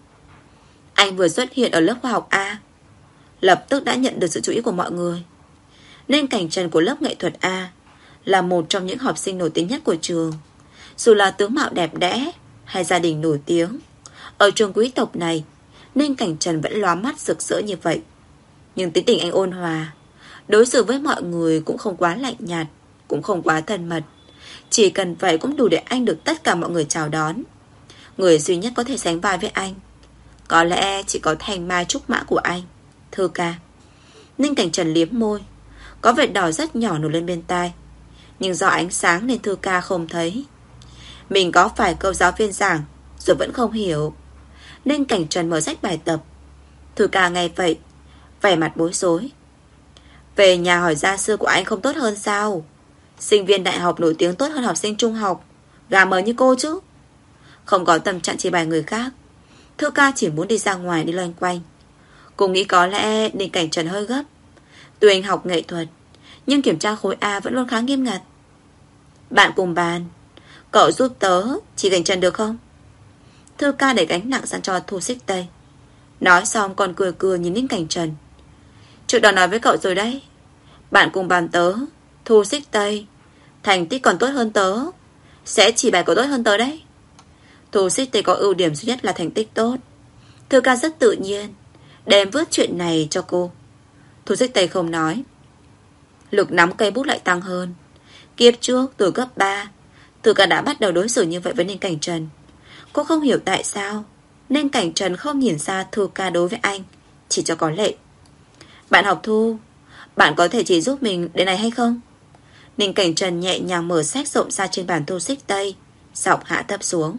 Anh vừa xuất hiện ở lớp khoa học A, lập tức đã nhận được sự chú ý của mọi người. Ninh Cảnh Trần của lớp nghệ thuật A là một trong những học sinh nổi tiếng nhất của trường. Dù là tướng mạo đẹp đẽ hay gia đình nổi tiếng, ở trường quý tộc này, Ninh Cảnh Trần vẫn lóa mắt rực rỡ như vậy. Nhưng tính tình anh ôn hòa, đối xử với mọi người cũng không quá lạnh nhạt, cũng không quá thân mật. Chỉ cần vậy cũng đủ để anh được tất cả mọi người chào đón. Người duy nhất có thể sánh vai với anh có lẽ chỉ có thanh mai trúc mã của anh, Thư ca. Ninh Cảnh Trần liếm môi, có vệt đỏ rất nhỏ nổi lên bên tai, nhưng do ánh sáng nên Thư ca không thấy. Mình có phải câu giáo viên giảng rồi vẫn không hiểu. Ninh Cảnh Trần mở sách bài tập. Thư ca nghe vậy, vẻ mặt bối rối. Về nhà hỏi gia sư của anh không tốt hơn sao? Sinh viên đại học nổi tiếng tốt hơn học sinh trung học, gà mờ như cô chứ. Không có tâm trạng chỉ bài người khác, Thư ca chỉ muốn đi ra ngoài đi loanh quanh. Cô nghĩ có lẽ Ninh Cảnh Trần hơi gấp. Tuy anh học nghệ thuật, nhưng kiểm tra khối A vẫn luôn khá nghiêm ngặt. Bạn cùng bàn, cậu giúp tớ chỉ Cảnh Trần được không? Thư ca để gánh nặng sang cho Thu Xích Tây. Nói xong còn cười cười nhìn Ninh Cảnh Trần. Trước đó nói với cậu rồi đấy, bạn cùng bàn tớ, Thu Xích Tây, thành tích còn tốt hơn tớ, sẽ chỉ bài cậu tốt hơn tớ đấy. Thu Xích Tây có ưu điểm duy nhất là thành tích tốt. Thư ca rất tự nhiên đem vớt chuyện này cho cô. Thu Xích Tây không nói. Lực nắm cây bút lại tăng hơn. Kiếp trước từ cấp 3, Thư ca đã bắt đầu đối xử như vậy với Ninh Cảnh Trần. Cô không hiểu tại sao Ninh Cảnh Trần không nhìn ra Thư ca đối với anh chỉ cho có lệ. Bạn học Thu, bạn có thể chỉ giúp mình đến này hay không? Ninh Cảnh Trần nhẹ nhàng mở sách rộng ra trên bàn Thu Xích Tây, giọng hạ thấp xuống.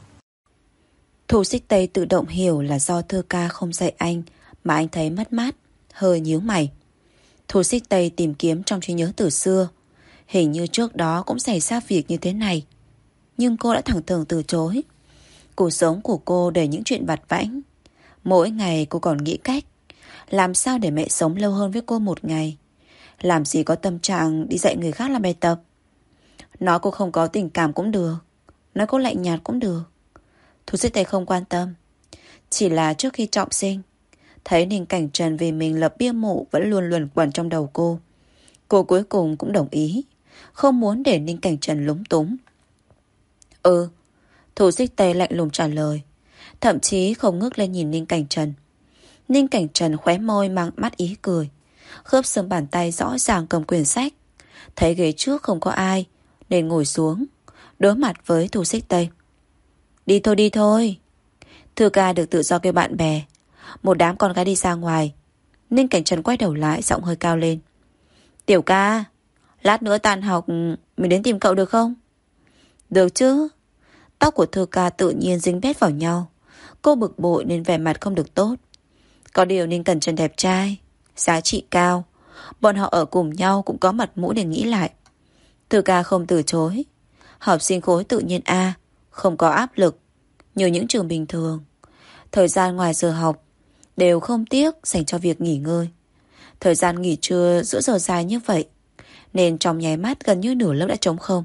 Thu Xích Tây tự động hiểu là do Thư ca không dạy anh mà anh thấy mất mát, hơi nhíu mày. Thu Xích Tây tìm kiếm trong trí nhớ từ xưa, hình như trước đó cũng xảy ra việc như thế này, nhưng cô đã thẳng thừng từ chối. Cuộc sống của cô đầy những chuyện vặt vãnh. Mỗi ngày cô còn nghĩ cách làm sao để mẹ sống lâu hơn với cô một ngày. Làm gì có tâm trạng đi dạy người khác làm bài tập. Nói cô không có tình cảm cũng được, nói cô lạnh nhạt cũng được. Thu Xích Tây không quan tâm. Chỉ là trước khi trọng sinh, thấy Ninh Cảnh Trần vì mình lập bia mộ vẫn luôn luẩn quẩn trong đầu cô. Cô cuối cùng cũng đồng ý, không muốn để Ninh Cảnh Trần lúng túng. Thu Xích Tây lạnh lùng trả lời, thậm chí không ngước lên nhìn Ninh Cảnh Trần. Ninh Cảnh Trần khóe môi mang mắt ý cười, khớp xương bàn tay rõ ràng cầm quyển sách. Thấy ghế trước không có ai nên ngồi xuống, đối mặt với Thu Xích Tây. Đi thôi. Thư ca được tự do kêu bạn bè. Một đám con gái đi ra ngoài. Ninh Cảnh Trần quay đầu lại, giọng hơi cao lên. Tiểu ca, lát nữa tan học mình đến tìm cậu được không? Được chứ. Tóc của Thư ca tự nhiên dính bết vào nhau. Cô bực bội nên vẻ mặt không được tốt. Có điều Ninh Cảnh Trần đẹp trai, giá trị cao, bọn họ ở cùng nhau cũng có mặt mũi để nghĩ lại. Thư ca không từ chối. Học sinh khối tự nhiên A, không có áp lực như những trường bình thường. Thời gian ngoài giờ học đều không tiếc dành cho việc nghỉ ngơi. Thời gian nghỉ trưa giữa giờ dài như vậy nên trong nháy mắt gần như nửa lớp đã trống không.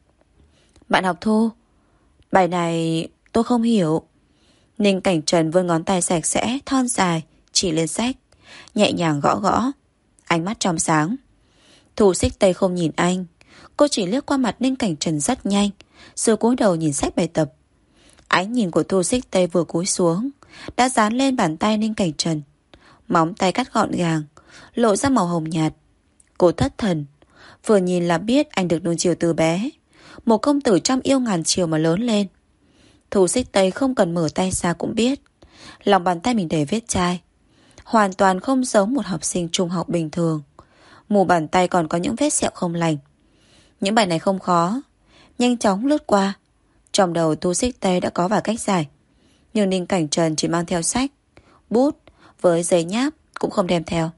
Bạn học Thu, bài này tôi không hiểu. Ninh Cảnh Trần vươn ngón tay sạch sẽ, thon dài chỉ lên sách, nhẹ nhàng gõ gõ, ánh mắt trong sáng. Thu Xích Tây không nhìn anh. Cô chỉ liếc qua mặt Ninh Cảnh Trần rất nhanh, rồi cúi đầu nhìn sách bài tập. Ánh nhìn của Thu Xích Tây vừa cúi xuống đã dán lên bàn tay Ninh Cảnh Trần. Móng tay cắt gọn gàng, lộ ra màu hồng nhạt. Cô thất thần, vừa nhìn là biết anh được nuông chiều từ bé, một công tử trăm yêu ngàn chiều mà lớn lên. Thu Xích Tây không cần mở tay ra cũng biết lòng bàn tay mình đầy vết chai, hoàn toàn không giống một học sinh trung học bình thường. Mu bàn tay còn có những vết sẹo không lành. Những bài này không khó, nhanh chóng lướt qua. Trong đầu Thu Xích Tây đã có vài cách giải, nhưng Ninh Cảnh Trần chỉ mang theo sách, bút với giấy nháp cũng không đem theo.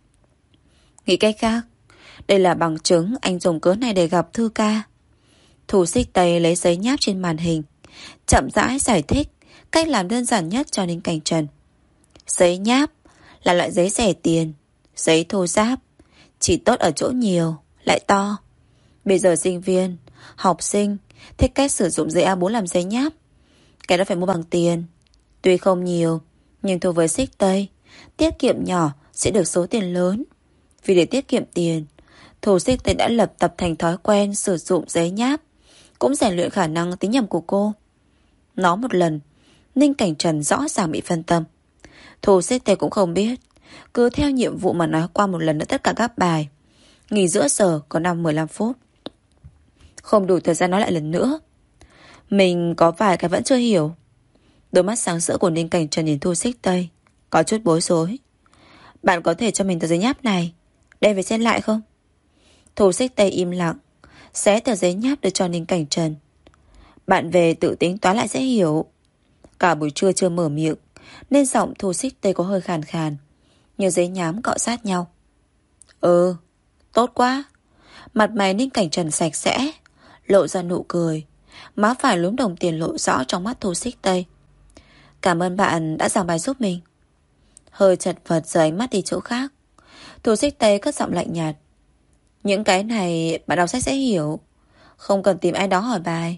Nghĩ cách khác, đây là bằng chứng anh dùng cớ này để gặp Thư ca. Thu Xích Tây lấy giấy nháp trên màn hình, chậm rãi giải thích cách làm đơn giản nhất cho Ninh Cảnh Trần. Giấy nháp là loại giấy rẻ tiền, giấy thô ráp, chỉ tốt ở chỗ nhiều, lại to. Bây giờ sinh viên, học sinh thích cách sử dụng giấy A4 làm giấy nháp. Cái đó phải mua bằng tiền. Tuy không nhiều, nhưng thu với Xích Tây, tiết kiệm nhỏ sẽ được số tiền lớn. Vì để tiết kiệm tiền, Thu Xích Tây đã lập tập thành thói quen sử dụng giấy nháp, cũng rèn luyện khả năng tính nhầm của cô. Nói một lần, Ninh Cảnh Trần rõ ràng bị phân tâm. Thu Xích Tây cũng không biết, cứ theo nhiệm vụ mà nói qua một lần nữa tất cả các bài. Nghỉ giữa giờ có 5-15 phút. Không đủ thời gian nói lại lần nữa. Mình có vài cái vẫn chưa hiểu. Đôi mắt sáng sỡ của Ninh Cảnh Trần nhìn Thu Xích Tây, có chút bối rối. Bạn có thể cho mình tờ giấy nháp này, đem về xem lại không? Thu Xích Tây im lặng, xé tờ giấy nháp đưa cho Ninh Cảnh Trần. Bạn về tự tính toán lại sẽ hiểu. Cả buổi trưa chưa mở miệng, nên giọng Thu Xích Tây có hơi khàn khàn, như giấy nhám cọ sát nhau. Ừ, tốt quá. Mặt mày Ninh Cảnh Trần sạch sẽ, lộ ra nụ cười. Má phải lúm đồng tiền lộ rõ trong mắt Thu Xích Tây. Cảm ơn bạn đã giảng bài giúp mình. Hơi chật vật rời ánh mắt đi chỗ khác. Thu Xích Tây cất giọng lạnh nhạt. Những cái này bạn đọc sách sẽ hiểu, không cần tìm ai đó hỏi bài.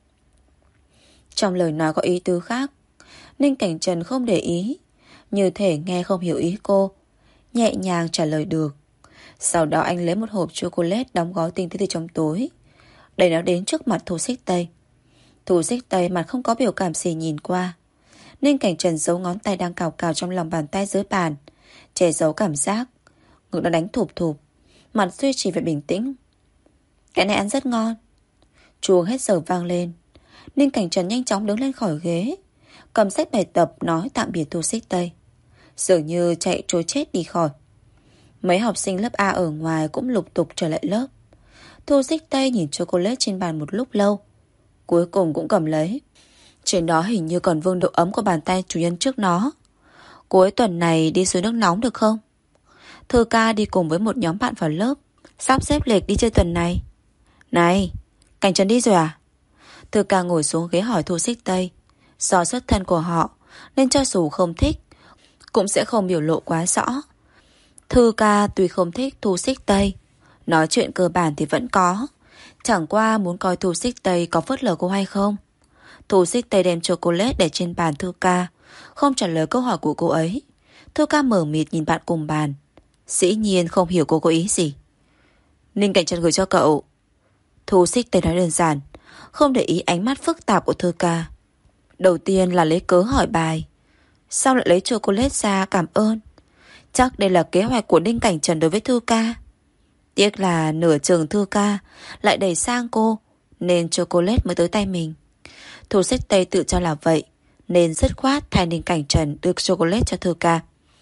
Trong lời nói có ý tứ khác. Ninh Cảnh Trần không để ý, như thể nghe không hiểu ý cô, nhẹ nhàng trả lời được. Sau đó anh lấy một hộp chocolate đóng gói tinh tế từ trong túi, đẩy nó đến trước mặt Thu Xích Tây. Thu Xích Tây mặt không có biểu cảm gì nhìn qua. Ninh Cảnh Trần giấu ngón tay đang cào cào trong lòng bàn tay dưới bàn, che giấu cảm giác. Ngực nó đánh thụp thụp, mặt duy trì vẻ bình tĩnh. Cái này ăn rất ngon. Chuông hết giờ vang lên. Ninh Cảnh Trần nhanh chóng đứng lên khỏi ghế, cầm sách bài tập nói tạm biệt Thu Xích Tây, dường như chạy trối chết đi khỏi. Mấy học sinh lớp A ở ngoài cũng lục tục trở lại lớp. Thu Xích Tây nhìn chocolate trên bàn một lúc lâu, cuối cùng cũng cầm lấy. Trên đó hình như còn vương độ ấm của bàn tay chủ nhân trước nó. Cuối tuần này đi suối nước nóng được không? Thư ca đi cùng với một nhóm bạn vào lớp, sắp xếp lịch đi chơi tuần này. Này, Cảnh Trần đi rồi à? Thư ca ngồi xuống ghế hỏi Thu Xích Tây. Do xuất thân của họ nên cho dù không thích cũng sẽ không biểu lộ quá rõ. Thư ca tuy không thích Thu Xích Tây, nói chuyện cơ bản thì vẫn có, chẳng qua muốn coi Thu Xích Tây có phớt lờ cô hay không. Thu Xích Tây đem chocolate để trên bàn Thư ca, không trả lời câu hỏi của cô ấy. Thư ca mở mịt nhìn bạn cùng bàn, dĩ nhiên không hiểu cô có ý gì. Ninh Cảnh Trần gửi cho cậu. Thu Xích Tây nói đơn giản, không để ý ánh mắt phức tạp của Thư ca. Đầu tiên là lấy cớ hỏi bài, sau lại lấy chocolate ra cảm ơn. Chắc đây là kế hoạch của Ninh Cảnh Trần đối với Thư ca. Tiếc là nửa chừng Thư ca lại đẩy sang cô, nên chocolate mới tới tay mình. Thu Xích Tây tự cho là vậy, nên dứt khoát thay Ninh Cảnh Trần đưa chocolate cho Thư ca.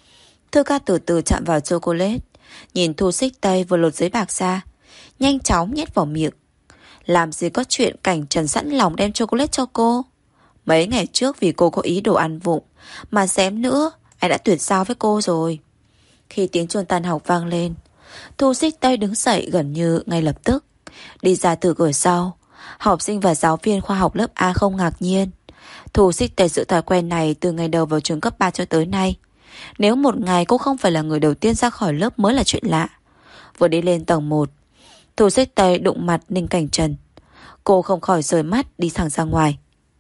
Thư ca từ từ chạm vào chocolate, nhìn Thu Xích Tây vừa lột giấy bạc ra, nhanh chóng nhét vào miệng. Làm gì có chuyện Cảnh Trần sẵn lòng đem chocolate cho cô. Mấy ngày trước vì cô có ý đồ ăn vụng, mà xém nữa anh đã tuyệt giao với cô rồi. Khi tiếng chuông tan học vang lên, Thu Xích Tây đứng dậy gần như ngay lập tức, đi ra từ cửa sau. Học sinh và giáo viên khoa học lớp A không ngạc nhiên. Thu Xích Tây giữ thói quen này từ ngày đầu vào trường cấp 3 cho tới nay. Nếu một ngày cô không phải là người đầu tiên ra khỏi lớp mới là chuyện lạ. Vừa đi lên tầng 1, Thu Xích Tây đụng mặt Ninh Cảnh Trần. Cô không khỏi rời mắt đi thẳng ra ngoài.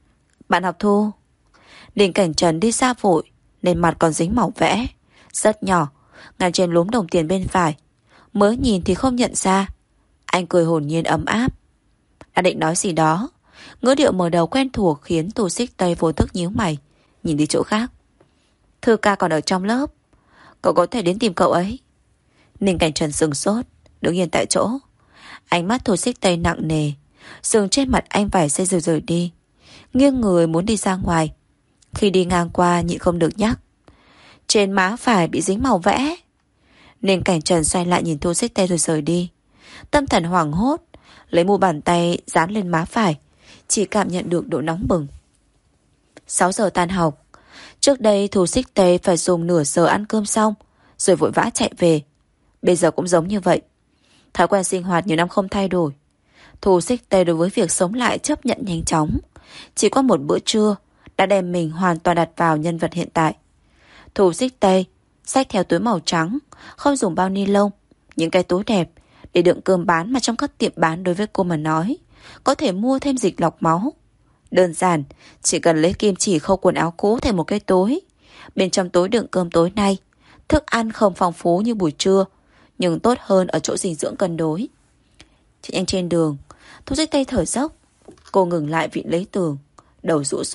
Bạn học Thu. Ninh Cảnh Trần đi xa vội nên mặt còn dính màu vẽ rất nhỏ ngay trên lúm đồng tiền bên phải. Mới nhìn thì không nhận ra. Anh cười hồn nhiên ấm áp. Đã định nói gì đó, ngữ điệu mở đầu quen thuộc khiến Thu Xích Tây vô thức nhíu mày, nhìn đi chỗ khác. Thư ca còn ở trong lớp, cậu có thể đến tìm cậu ấy. Ninh Cảnh Trần sững sốt, đứng yên tại chỗ. Ánh mắt Thu Xích Tây nặng nề dừng trên mặt anh vài giây rồi rời đi, nghiêng người muốn đi ra ngoài. Khi đi ngang qua nhịn không được nhắc, trên má phải bị dính màu vẽ. Ninh Cảnh Trần xoay lại nhìn Thu Xích Tây rồi rời đi. Tâm thần hoảng hốt, lấy mu bàn tay dán lên má phải, chỉ cảm nhận được độ nóng bừng. 6 giờ tan học. Trước đây Thu Xích Tây phải dùng nửa giờ ăn cơm xong rồi vội vã chạy về. Bây giờ cũng giống như vậy. Thói quen sinh hoạt nhiều năm không thay đổi. Thu Xích Tây đối với việc sống lại chấp nhận nhanh chóng. Chỉ qua một bữa trưa đã đem mình hoàn toàn đặt vào nhân vật hiện tại. Thu Xích Tây xách theo túi màu trắng, không dùng bao ni lông, những cái túi đẹp để đựng cơm bán mà trong các tiệm bán đối với cô mà nói có thể mua thêm dịch lọc máu. Đơn giản, chỉ cần lấy kim chỉ khâu quần áo cũ thành một cái túi. Bên trong túi đựng cơm tối nay. Thức ăn không phong phú như buổi trưa, nhưng tốt hơn ở chỗ dinh dưỡng cân đối. Chạy nhanh trên đường, Thu Xích Tây thở dốc. Cô ngừng lại vịn lấy tường, đầu rũ xuống,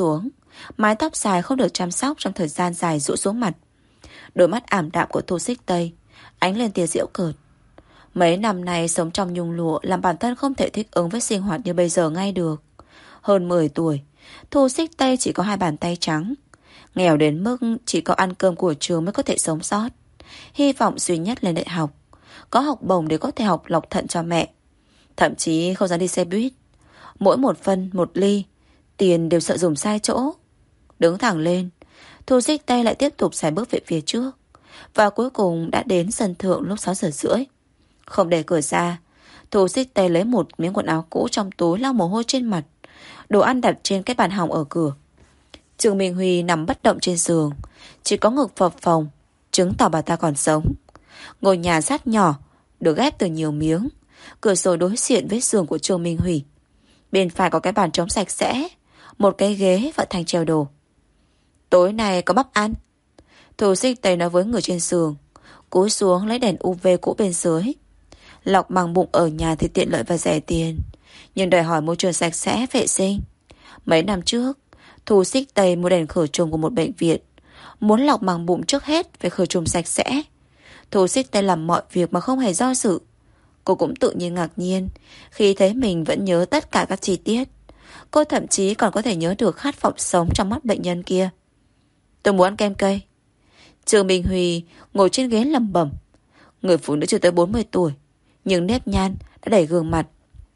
Mái tóc dài không được chăm sóc trong thời gian dài rũ xuống mặt. Đôi mắt ảm đạm của Thu Xích Tây ánh lên tia giễu cợt. Mấy năm nay sống trong nhung lụa làm bản thân không thể thích ứng với sinh hoạt như bây giờ ngay được. Hơn 10 tuổi, Thu Xích Tây chỉ có 2 bàn tay trắng. Nghèo đến mức chỉ có ăn cơm của trường mới có thể sống sót. Hy vọng duy nhất lên đại học, có học bổng để có thể học lọc thận cho mẹ. Thậm chí không dám đi xe buýt. Mỗi một phân, một ly, tiền đều sợ dùng sai chỗ. Đứng thẳng lên, Thu Xích Tây lại tiếp tục xài bước về phía trước. Và cuối cùng đã đến sân thượng lúc 6 giờ rưỡi. Không để cửa ra, Thu Xích Tây lấy một miếng quần áo cũ trong túi lau mồ hôi trên mặt. Đồ ăn đặt trên cái bàn hỏng ở cửa. Trương Minh Huy nằm bất động trên giường, chỉ có ngực phập phồng, chứng tỏ bà ta còn sống. Ngôi nhà rất nhỏ, được ghép từ nhiều miếng. Cửa sổ đối diện với giường của Trương Minh Huy. Bên phải có cái bàn trống sạch sẽ, một cái ghế và thành treo đồ. Tối nay có bắp ăn. Thu Xích Tây nói với người trên giường, cúi xuống lấy đèn UV cũ bên dưới. Lọc bằng bụng ở nhà thì tiện lợi và rẻ tiền, nhưng đòi hỏi môi trường sạch sẽ, vệ sinh. Mấy năm trước, Thu Xích Tây mua đèn khử trùng của một bệnh viện. Muốn lọc bằng bụng trước hết phải khử trùng sạch sẽ. Thu Xích Tây làm mọi việc mà không hề do dự. Cô cũng tự nhiên ngạc nhiên khi thấy mình vẫn nhớ tất cả các chi tiết. Cô thậm chí còn có thể nhớ được khát vọng sống trong mắt bệnh nhân kia. Tôi muốn ăn kem cây. Trương Minh Huy ngồi trên ghế lẩm bẩm. Người phụ nữ chưa tới 40 tuổi, nhưng nếp nhăn đã đẩy gương mặt.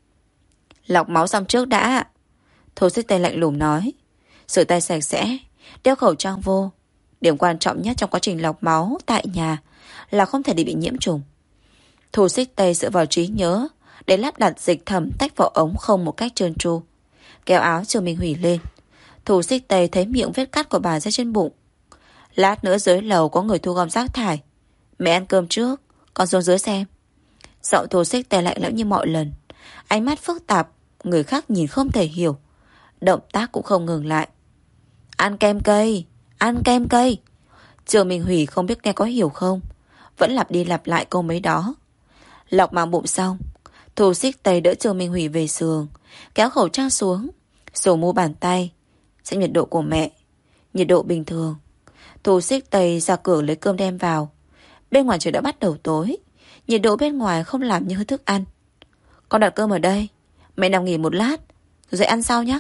Lọc máu xong trước đã. Thu Xích Tây lạnh lùng nói. Rửa tay sạch sẽ, đeo khẩu trang vô. Điểm quan trọng nhất trong quá trình lọc máu tại nhà là không thể bị nhiễm trùng. Thu Xích Tây dựa vào trí nhớ để lắp đặt dịch thẩm tách vào ống không một cách trơn tru. Kéo áo Trương Minh Huy lên. Thu Xích Tây thấy miệng vết cắt của bà ra trên bụng. Lát nữa dưới lầu có người thu gom rác thải. Mẹ ăn cơm trước, con xuống dưới xem. Giọng Thu Xích Tây lạnh lẽo như mọi lần. Ánh mắt phức tạp, người khác nhìn không thể hiểu. Động tác cũng không ngừng lại. Ăn kem cây, ăn kem cây. Trương Minh Huy không biết nghe có hiểu không, vẫn lặp đi lặp lại câu mấy đó. Lọc mang bụng xong, Thu Xích Tây đỡ Trương Minh Huy về giường, kéo khẩu trang xuống, rồi mu bàn tay xem nhiệt độ của mẹ. Nhiệt độ bình thường. Thu Xích Tây ra cửa lấy cơm đem vào. Bên ngoài trời đã bắt đầu tối, nhiệt độ bên ngoài không làm như thức ăn. Con đặt cơm ở đây, mẹ nằm nghỉ một lát rồi dậy ăn sau nhé.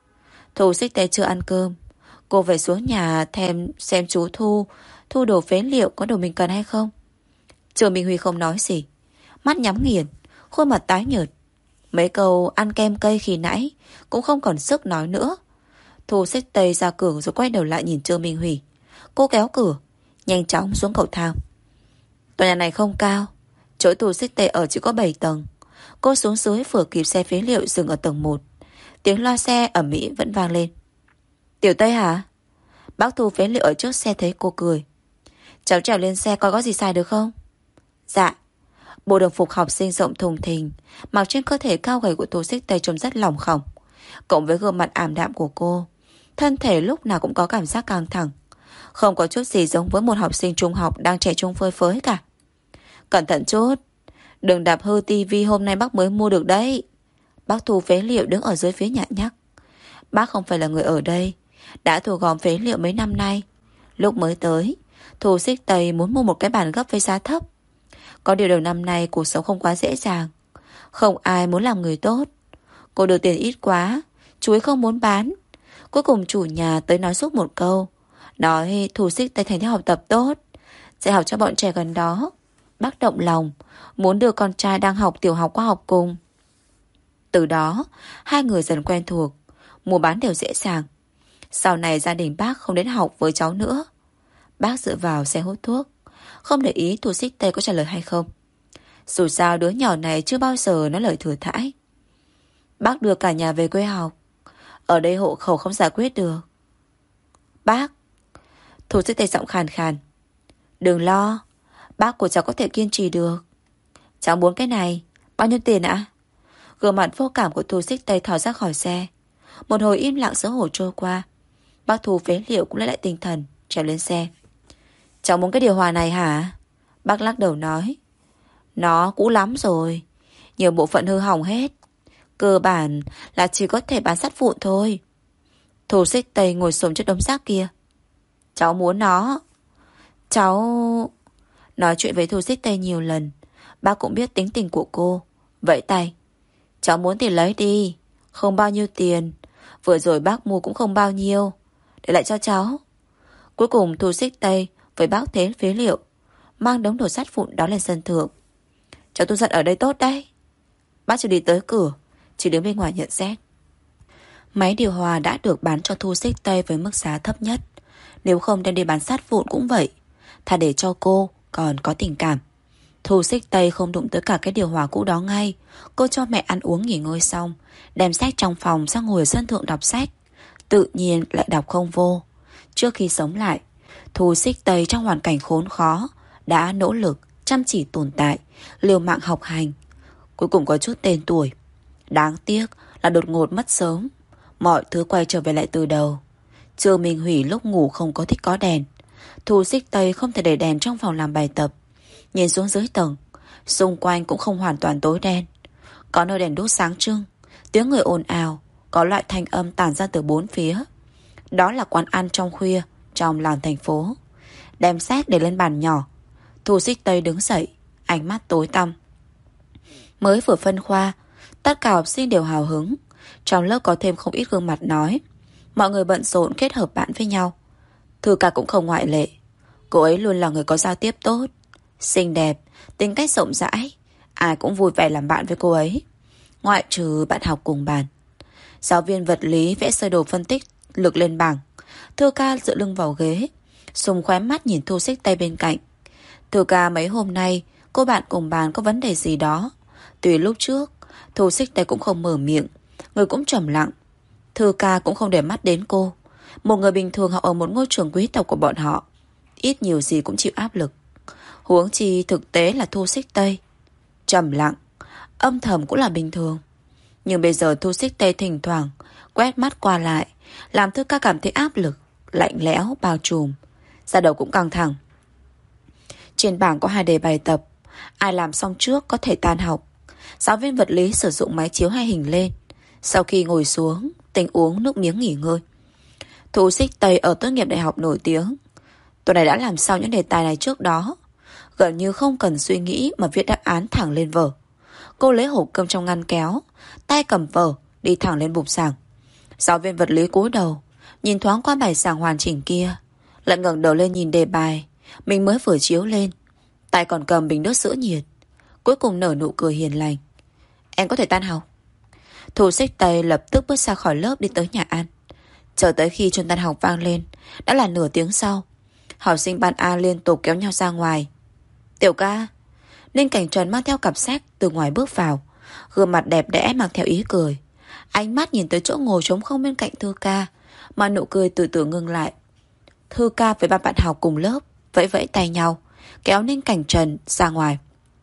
Thu Xích Tây chưa ăn cơm. Cô về xuống nhà xem chú Thu đồ phế liệu có đồ mình cần hay không. Trương Minh Huy không nói gì, mắt nhắm nghiền, khuôn mặt tái nhợt. Mấy câu ăn kem cây khi nãy cũng không còn sức nói nữa. Thu Xích Tây ra cửa rồi quay đầu lại nhìn Trương Minh Huy. Cô kéo cửa, nhanh chóng xuống cầu thang. Tòa nhà này không cao, chỗ Thu Xích Tây ở chỉ có 7 tầng. Cô xuống dưới vừa kịp xe phế liệu dừng ở tầng 1. Tiếng loa xe ầm ĩ vẫn vang lên. Tiểu Tây hả? Bác thu phế liệu ở trước xe thấy cô cười. Cháu trèo lên xe coi có gì sai được không? Dạ. Bộ đồng phục học sinh rộng thùng thình, mặc trên cơ thể cao gầy của Thu Xích Tây trông rất lỏng khỏng. Cộng với gương mặt ảm đạm của cô, thân thể lúc nào cũng có cảm giác căng thẳng. Không có chút gì giống với một học sinh trung học đang trẻ trung phơi phới cả. Cẩn thận chút, đừng đạp hư tivi hôm nay bác mới mua được đấy. Bác thu phế liệu đứng ở dưới phía nhà nhắc. Bác không phải là người ở đây, đã thu gom phế liệu mấy năm nay. Lúc mới tới, Thu Xích Tây muốn mua một cái bàn gấp với giá thấp. Có điều đầu năm nay cuộc sống không quá dễ dàng, không ai muốn làm người tốt. Cô đưa tiền ít quá, chú ấy không muốn bán. Cuối cùng chủ nhà tới nói giúp một câu, nói Thu Xích Tây thành theo học tập tốt, dạy học cho bọn trẻ gần đó. Bác động lòng, muốn đưa con trai đang học tiểu học qua học cùng. Từ đó, hai người dần quen thuộc, mua bán đều dễ dàng. Sau này gia đình bác không đến học với cháu nữa. Bác dựa vào xe hút thuốc, không để ý Thu Xích Tây có trả lời hay không. Dù sao đứa nhỏ này chưa bao giờ nói lời thừa thãi. Bác đưa cả nhà về quê học, ở đây hộ khẩu không giải quyết được. Bác. Thu Xích Tây giọng khàn khàn. Đừng lo, bác của cháu có thể kiên trì được. Cháu muốn cái này, bao nhiêu tiền ạ? Gương mặt vô cảm của Thu Xích Tây thò ra khỏi xe. Một hồi im lặng xấu hổ trôi qua. Bác Thu phế liệu cũng lấy lại tinh thần, trèo lên xe. Cháu muốn cái điều hòa này hả? Bác lắc đầu nói. Nó cũ lắm rồi, nhiều bộ phận hư hỏng hết. Cơ bản là chỉ có thể bán sắt vụn thôi. Thu Xích Tây ngồi xổm trước đống xác kia. Cháu muốn nó. Cháu... Nói chuyện với Thu Xích Tây nhiều lần, bác cũng biết tính tình của cô. Vẫy tay. Cháu muốn thì lấy đi. Không bao nhiêu tiền. Vừa rồi bác mua cũng không bao nhiêu. Để lại cho cháu. Cuối cùng Thu Xích Tây với bác thế phế liệu, mang đống đồ sắt vụn đó lên sân thượng. Cháu tu giận ở đây tốt đấy. Bác chưa đi tới cửa, chỉ đứng bên ngoài nhận xét. Máy điều hòa đã được bán cho Thu Xích Tây với mức giá thấp nhất. Nếu không đem đi bán sắt vụn cũng vậy. Thà để cho cô còn có tình cảm. Thu Xích Tây không đụng tới cả cái điều hòa cũ đó ngay. Cô cho mẹ ăn uống nghỉ ngơi xong, đem sách trong phòng sang ngồi ở sân thượng đọc sách. Tự nhiên lại đọc không vô. Trước khi sống lại, Thu Xích Tây trong hoàn cảnh khốn khó đã nỗ lực, chăm chỉ tồn tại, liều mạng học hành. Cuối cùng có chút tên tuổi. Đáng tiếc là đột ngột mất sớm. Mọi thứ quay trở về lại từ đầu. Trương Minh Hủy lúc ngủ không có thích có đèn. Thu Xích Tây không thể để đèn trong phòng làm bài tập. Nhìn xuống dưới tầng, xung quanh cũng không hoàn toàn tối đen. Có nơi đèn đốt sáng trưng, tiếng người ồn ào, có loại thanh âm tản ra từ bốn phía. Đó là quán ăn trong khuya trong làng thành phố. Đem sách để lên bàn nhỏ. Thu Xích Tây đứng dậy, ánh mắt tối tăm. Mới vừa phân khoa, tất cả học sinh đều hào hứng. Trong lớp có thêm không ít gương mặt nói. Mọi người bận rộn kết hợp bạn với nhau. Thư Ca cũng không ngoại lệ. Cô ấy luôn là người có giao tiếp tốt, xinh đẹp, tính cách rộng rãi. Ai cũng vui vẻ làm bạn với cô ấy, ngoại trừ bạn học cùng bàn. Giáo viên vật lý vẽ sơ đồ phân tích lực lên bảng. Thư Ca dựa lưng vào ghế, sùng khóe mắt nhìn Thu Xích Tây bên cạnh. Thư Ca mấy hôm nay cô bạn cùng bàn có vấn đề gì đó. Tuy lúc trước Thu Xích Tây cũng không mở miệng, người cũng trầm lặng. Thư Ca cũng không để mắt đến cô. Một người bình thường học ở một ngôi trường quý tộc của bọn họ, ít nhiều gì cũng chịu áp lực. Huống chi thực tế là Thu Xích Tây trầm lặng, âm thầm cũng là bình thường. Nhưng bây giờ Thu Xích Tây thỉnh thoảng quét mắt qua lại, làm Thư Ca cảm thấy áp lực, lạnh lẽo, bao trùm. Da đầu cũng căng thẳng. Trên bảng có 2 đề bài tập, ai làm xong trước có thể tan học. Giáo viên vật lý sử dụng máy chiếu 2 hình lên. Sau khi ngồi xuống, tỉnh uống nước miếng nghỉ ngơi. Thu Xích Tây ở tốt nghiệp đại học nổi tiếng. Tuần này đã làm xong những đề tài này trước đó, gần như không cần suy nghĩ mà viết đáp án thẳng lên vở. Cô lấy hộp cơm trong ngăn kéo, tay cầm vở, đi thẳng lên bục giảng. Giáo viên vật lý cúi đầu, nhìn thoáng qua bài giảng hoàn chỉnh kia, lại ngẩng đầu lên nhìn đề bài mình mới vừa chiếu lên, tay còn cầm bình nước sữa nhiệt. Cuối cùng nở nụ cười hiền lành. Em có thể tan học. Thu Xích Tây lập tức bước ra khỏi lớp đi tới nhà ăn. Chờ tới khi chuông tan học vang lên, đã là nửa tiếng sau. Học sinh ban A liên tục kéo nhau ra ngoài. Tiểu ca. Ninh Cảnh Trần mang theo cặp sách từ ngoài bước vào, gương mặt đẹp đẽ mang theo ý cười. Ánh mắt nhìn tới chỗ ngồi trống không bên cạnh Thư Ca, mà nụ cười từ từ ngưng lại. Thư Ca với ba bạn học cùng lớp vẫy vẫy tay nhau, kéo Ninh Cảnh Trần ra ngoài.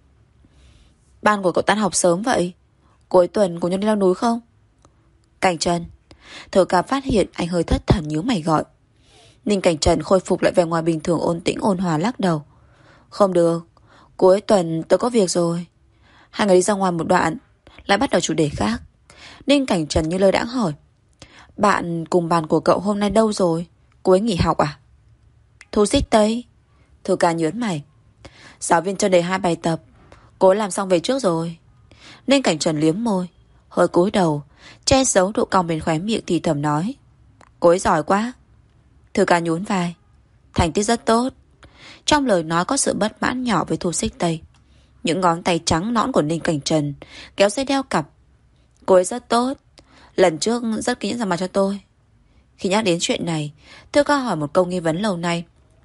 Ban của cậu tan học sớm vậy? Cuối tuần cùng nhau đi leo núi không? Cảnh Trần. Thư Ca phát hiện anh hơi thất thần, nhíu mày gọi. Ninh Cảnh Trần khôi phục lại vẻ ngoài bình thường ôn tĩnh ôn hòa lắc đầu. Không được, cuối tuần tôi có việc rồi. Hai người đi ra ngoài một đoạn, lại bắt đầu chủ đề khác. Ninh Cảnh Trần như lơ đãng hỏi. Bạn cùng bàn của cậu hôm nay đâu rồi? Cô ấy nghỉ học à? Thu Xích Tây. Thư Ca nhớn mày. Giáo viên cho đề 2 bài tập, cô ấy làm xong về trước rồi. Ninh Cảnh Trần liếm môi, hơi cúi đầu, che giấu độ cong bên khóe miệng thì thầm nói. Cô ấy giỏi quá. Thư Ca nhún vai. Thành tích rất tốt. Trong lời nói có sự bất mãn nhỏ với Thu Xích Tây. Những ngón tay trắng nõn của Ninh Cảnh Trần kéo dây đeo cặp. Cô ấy rất tốt. Lần trước rất kiên nhẫn ra mặt cho tôi. Khi nhắc đến chuyện này, Thư Ca hỏi một câu nghi vấn lâu nay.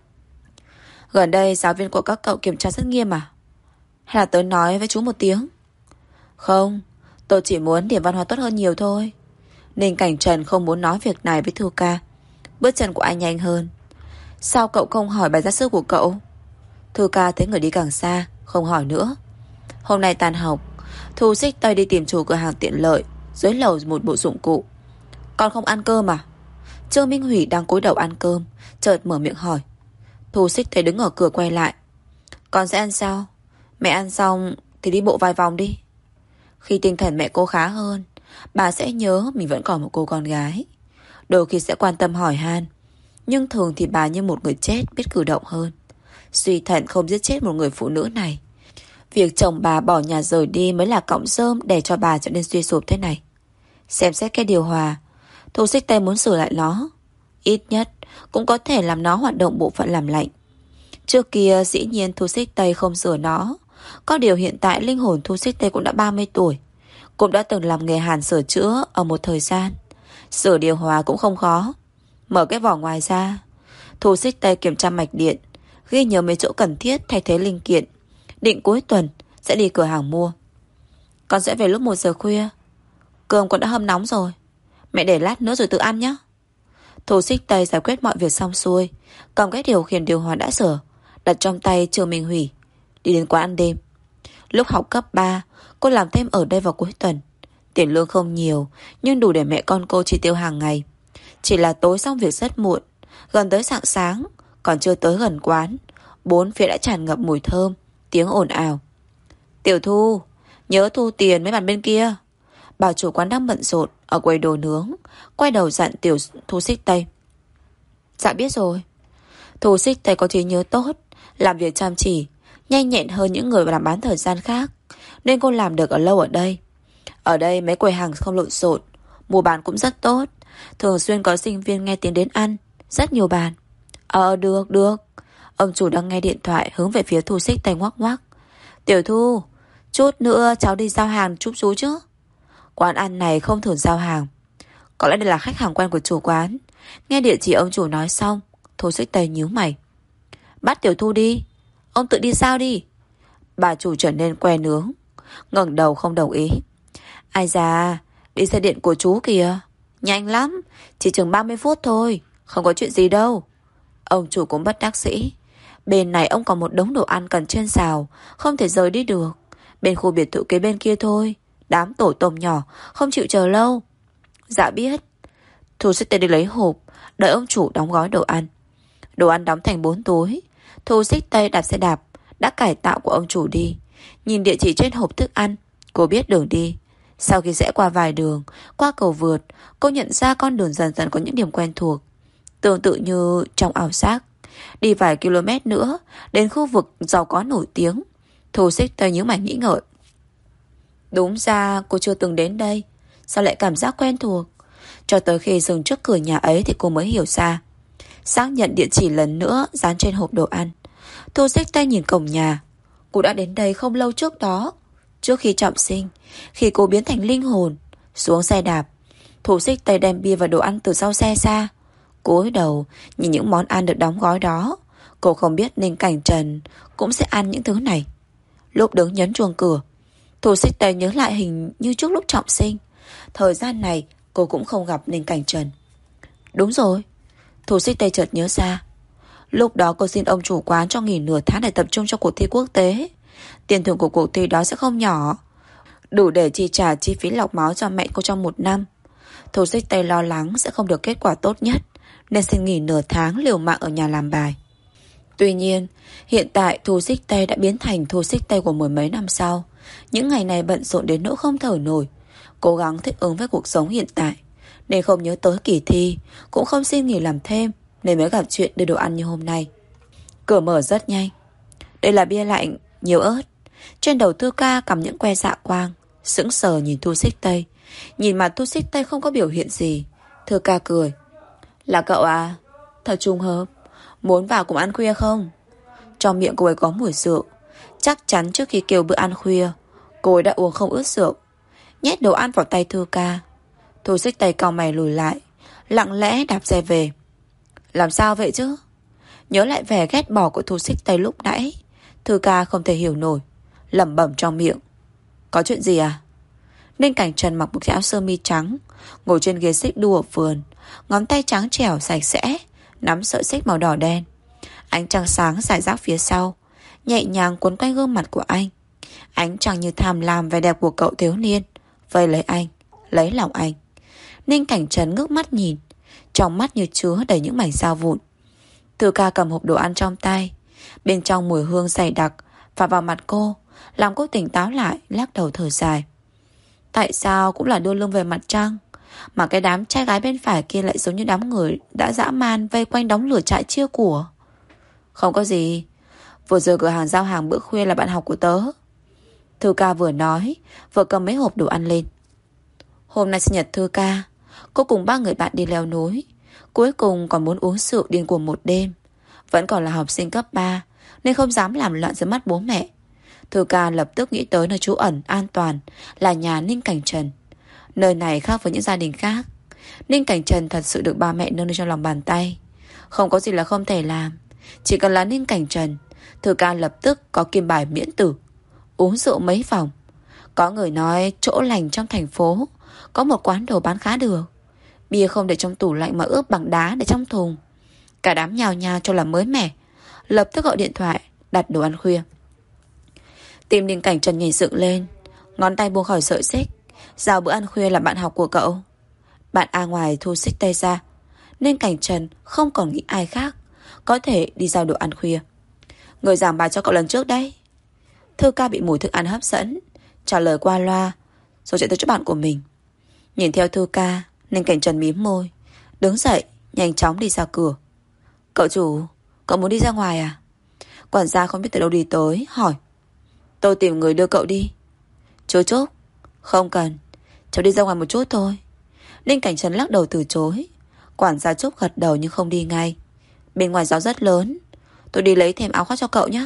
Gần đây giáo viên của các cậu kiểm tra rất nghiêm à? Hay là tớ nói với chú một tiếng? Không, tôi chỉ muốn điểm văn hóa tốt hơn nhiều thôi. Ninh Cảnh Trần không muốn nói việc này với Thư Ca. Bước chân của anh nhanh hơn. Sao cậu không hỏi bài gia sư của cậu? Thư Ca thấy người đi càng xa, không hỏi nữa. Hôm nay tan học, Thu Xích Tây đi tìm chủ cửa hàng tiện lợi dưới lầu một bộ dụng cụ. Con không ăn cơm à? Trương Minh Hủy đang cúi đầu ăn cơm, chợt mở miệng hỏi. Thu Xích Tây đứng ở cửa quay lại. Con sẽ ăn sao? Mẹ ăn xong thì đi bộ vài vòng đi. Khi tinh thần mẹ cô khá hơn, bà sẽ nhớ mình vẫn còn một cô con gái. Đôi khi sẽ quan tâm hỏi han, nhưng thường thì bà như một người chết biết cử động hơn. Suy thận không giết chết một người phụ nữ này. Việc chồng bà bỏ nhà rời đi mới là cọng rơm để cho bà trở nên suy sụp thế này. Xem xét cái điều hòa, Thu Xích Tây muốn sửa lại nó. Ít nhất cũng có thể làm nó hoạt động bộ phận làm lạnh. Trước kia dĩ nhiên Thu Xích Tây không sửa nó. Có điều hiện tại linh hồn Thu Xích Tây cũng đã 30 tuổi. Cũng đã từng làm nghề hàn sửa chữa ở một thời gian. Sửa điều hòa cũng không khó. Mở cái vỏ ngoài ra, Thu Xích Tây kiểm tra mạch điện, ghi nhớ mấy chỗ cần thiết thay thế linh kiện. Định cuối tuần sẽ đi cửa hàng mua. Con sẽ về lúc 1 giờ khuya. Cơm con đã hâm nóng rồi, mẹ để lát nữa rồi tự ăn nhé. Thu Xích Tây giải quyết mọi việc xong xuôi, cầm cái điều khiển điều hòa đã sửa đặt trong tay Trương Minh Hủy, đi đến quán ăn đêm. Lúc học cấp 3, cô làm thêm ở đây vào cuối tuần. Tiền lương không nhiều, nhưng đủ để mẹ con cô chi tiêu hàng ngày. Chỉ là tối xong việc rất muộn, gần tới rạng sáng, còn chưa tới gần quán, bốn phía đã tràn ngập mùi thơm, tiếng ồn ào. Tiểu Thu, nhớ thu tiền mấy bàn bên kia. Bà chủ quán đang bận rộn ở quầy đồ nướng, quay đầu dặn Tiểu Thu Xích Tây. Dạ biết rồi. Thu Xích Tây có trí nhớ tốt, làm việc chăm chỉ, nhanh nhẹn hơn những người làm bán thời gian khác, nên cô làm được ở lâu ở đây. Ở đây mấy quầy hàng không lộn xộn, mua bán cũng rất tốt. Thường xuyên có sinh viên nghe tiếng đến ăn, rất nhiều bàn. Được. Ông chủ đang nghe điện thoại hướng về phía Thu Xích Tây ngoắc ngoắc. Tiểu Thu, chút nữa cháu đi giao hàng giúp chú chứ. Quán ăn này không thường giao hàng. Có lẽ đây là khách hàng quen của chủ quán. Nghe địa chỉ ông chủ nói xong, Thu Xích Tây nhíu mày. Bắt Tiểu Thu đi, ông tự đi giao đi. Bà chủ trở nên que nướng, ngẩng đầu không đồng ý. Ai da, đi xe điện của chú kìa. Nhanh lắm, chỉ chừng 30 phút thôi, không có chuyện gì đâu. Ông chủ cũng bất đắc dĩ. Bên này ông còn một đống đồ ăn cần trên xào, không thể rời đi được. Bên khu biệt thự kế bên kia thôi, đám tổ tôm nhỏ không chịu chờ lâu. Dạ biết. Thu Xích Tây đi lấy hộp, đợi ông chủ đóng gói đồ ăn. Đồ ăn đóng thành 4 túi. Thu Xích Tây đạp xe đạp đã cải tạo của ông chủ đi. Nhìn địa chỉ trên hộp thức ăn, cô biết đường đi. Sau khi rẽ qua vài đường, qua cầu vượt, cô nhận ra con đường dần dần có những điểm quen thuộc, tương tự như trong ảo giác. Đi vài km nữa, đến khu vực giàu có nổi tiếng. Thu Xích Tây nhíu mày nghĩ ngợi. Đúng ra cô chưa từng đến đây, sao lại cảm giác quen thuộc? Cho tới khi dừng trước cửa nhà ấy thì cô mới hiểu ra. Xác nhận địa chỉ lần nữa dán trên hộp đồ ăn. Thu Xích Tây nhìn cổng nhà. Cô đã đến đây không lâu trước đó, trước khi trọng sinh, khi cô biến thành linh hồn. Xuống xe đạp, Thu Xích Tây đem bia và đồ ăn từ sau xe ra, cúi đầu nhìn những món ăn được đóng gói đó. Cô không biết Ninh Cảnh Trần cũng sẽ ăn những thứ này. Lúc đứng nhấn chuông cửa, Thu Xích Tây nhớ lại hình như trước lúc trọng sinh, thời gian này cô cũng không gặp Ninh Cảnh Trần. Đúng rồi, Thu Xích Tây chợt nhớ ra. Lúc đó cô xin ông chủ quán cho nghỉ nửa tháng để tập trung cho cuộc thi quốc tế. Tiền thưởng của cuộc thi đó sẽ không nhỏ, đủ để chi trả chi phí lọc máu cho mẹ cô trong 1 năm. Thu Xích Tây lo lắng sẽ không được kết quả tốt nhất, nên xin nghỉ nửa tháng liều mạng ở nhà làm bài. Tuy nhiên, hiện tại Thu Xích Tây đã biến thành Thu Xích Tây của 10 mấy năm sau. Những ngày này bận rộn đến nỗi không thở nổi, cố gắng thích ứng với cuộc sống hiện tại, nên không nhớ tới kỳ thi, cũng không xin nghỉ làm thêm, nên mới gặp chuyện đưa đồ ăn như hôm nay. Cửa mở rất nhanh. Đây là bia lạnh, nhiều ớt. Trên đầu Thư Ca cầm những que dạ quang, sững sờ nhìn Thu Xích Tây. Nhìn mặt Thu Xích Tây không có biểu hiện gì, Thư Ca cười. Là cậu à? Thật trùng hợp. Muốn vào cùng ăn khuya không? Trong miệng cô ấy có mùi rượu. Chắc chắn trước khi kêu bữa ăn khuya, cô ấy đã uống không ướt rượu. Nhét đồ ăn vào tay Thư Ca. Thu Xích Tây cau mày lùi lại, lặng lẽ đạp xe về. Làm sao vậy chứ? Nhớ lại vẻ ghét bỏ của Thu Xích Tây lúc nãy, Thư Ca không thể hiểu nổi, lẩm bẩm trong miệng. Có chuyện gì à? Ninh Cảnh Trần mặc một cái áo sơ mi trắng, ngồi trên ghế xích đu ở vườn, ngón tay trắng trẻo sạch sẽ nắm sợi xích màu đỏ đen. Ánh trăng sáng rải rác phía sau, nhẹ nhàng quấn quanh gương mặt của anh. Ánh trăng như tham lam vẻ đẹp của cậu thiếu niên, vây lấy anh, lấy lòng anh. Ninh Cảnh Trần ngước mắt nhìn, trong mắt như chứa đầy những mảnh dao vụn. Thư Ca cầm hộp đồ ăn trong tay, bên trong mùi hương dày đặc phả vào mặt cô, làm cô tỉnh táo lại, lắc đầu thở dài. Tại sao cũng là đưa lưng về mặt trăng? mà cái đám trai gái bên phải kia lại giống như đám người đã dã man vây quanh đống lửa trại chia của. Không có gì, vừa rồi cửa hàng giao hàng bữa khuya là bạn học của tớ. Thư ca vừa nói vừa cầm mấy hộp đồ ăn lên. Hôm nay sinh nhật Thư ca, cô cùng 3 người bạn đi leo núi, cuối cùng còn muốn uống rượu điên cuồng một đêm. Vẫn còn là học sinh cấp 3 nên không dám làm loạn dưới mắt bố mẹ. Thư ca lập tức nghĩ tới nơi trú ẩn an toàn là nhà Ninh Cảnh Trần. Nơi này khác với những gia đình khác. Ninh Cảnh Trần thật sự được ba mẹ nâng lên trong lòng bàn tay. Không có gì là không thể làm. Chỉ cần là Ninh Cảnh Trần, Thư ca lập tức có kim bài miễn tử. Uống rượu mấy vòng. Có người nói chỗ lành trong thành phố có một quán đồ bán khá được. Bia không để trong tủ lạnh mà ướp bằng đá để trong thùng. Cả đám nhào nhào cho là mới mẻ, lập tức gọi điện thoại đặt đồ ăn khuya. Tim Ninh Cảnh Trần nhảy dựng lên, ngón tay buông khỏi sợi xích. Giao bữa ăn khuya là bạn học của cậu. Bạn A ngoài thu xích tay ra. Ninh Cảnh Trần không còn nghĩ ai khác có thể đi giao đồ ăn khuya. Người giảng bài cho cậu lần trước đấy. Thư ca bị mùi thức ăn hấp dẫn, trả lời qua loa rồi chạy tới chỗ bạn của mình. Nhìn theo Thư ca, Ninh Cảnh Trần mím môi, đứng dậy nhanh chóng đi ra cửa. Cậu chủ, cậu muốn đi ra ngoài à? Quản gia không biết từ đâu đi tới, hỏi. Tôi tìm người đưa cậu đi. Chú Trúc, không cần, cháu đi ra ngoài một chút thôi. Ninh Cảnh Trần lắc đầu từ chối. Quản gia Trúc gật đầu nhưng không đi ngay. Bên ngoài gió rất lớn, tôi đi lấy thêm áo khoác cho cậu nhé.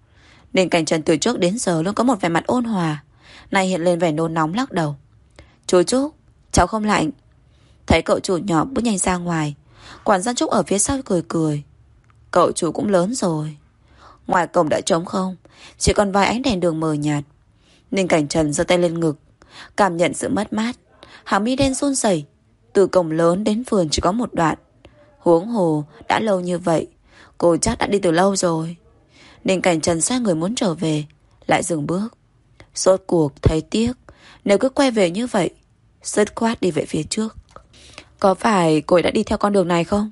Ninh Cảnh Trần từ trước đến giờ luôn có một vẻ mặt ôn hòa, nay hiện lên vẻ nôn nóng lắc đầu. Chú Trúc, cháu không lạnh. Thấy cậu chủ nhỏ bước nhanh ra ngoài, quản gia Trúc ở phía sau cười cười. Cậu chủ cũng lớn rồi. Ngoài cổng đã trống không, chỉ còn vài ánh đèn đường mờ nhạt. Ninh Cảnh Trần giơ tay lên ngực, cảm nhận sự mất mát. Hàng mi đen run rẩy. Từ cổng lớn đến vườn chỉ có một đoạn. Huống hồ đã lâu như vậy, cô chắc đã đi từ lâu rồi. Ninh Cảnh Trần xoay người muốn trở về, lại dừng bước. Rốt cuộc thấy tiếc, nếu cứ quay về như vậy, dứt khoát đi về phía trước. Có phải cô ấy đã đi theo con đường này không?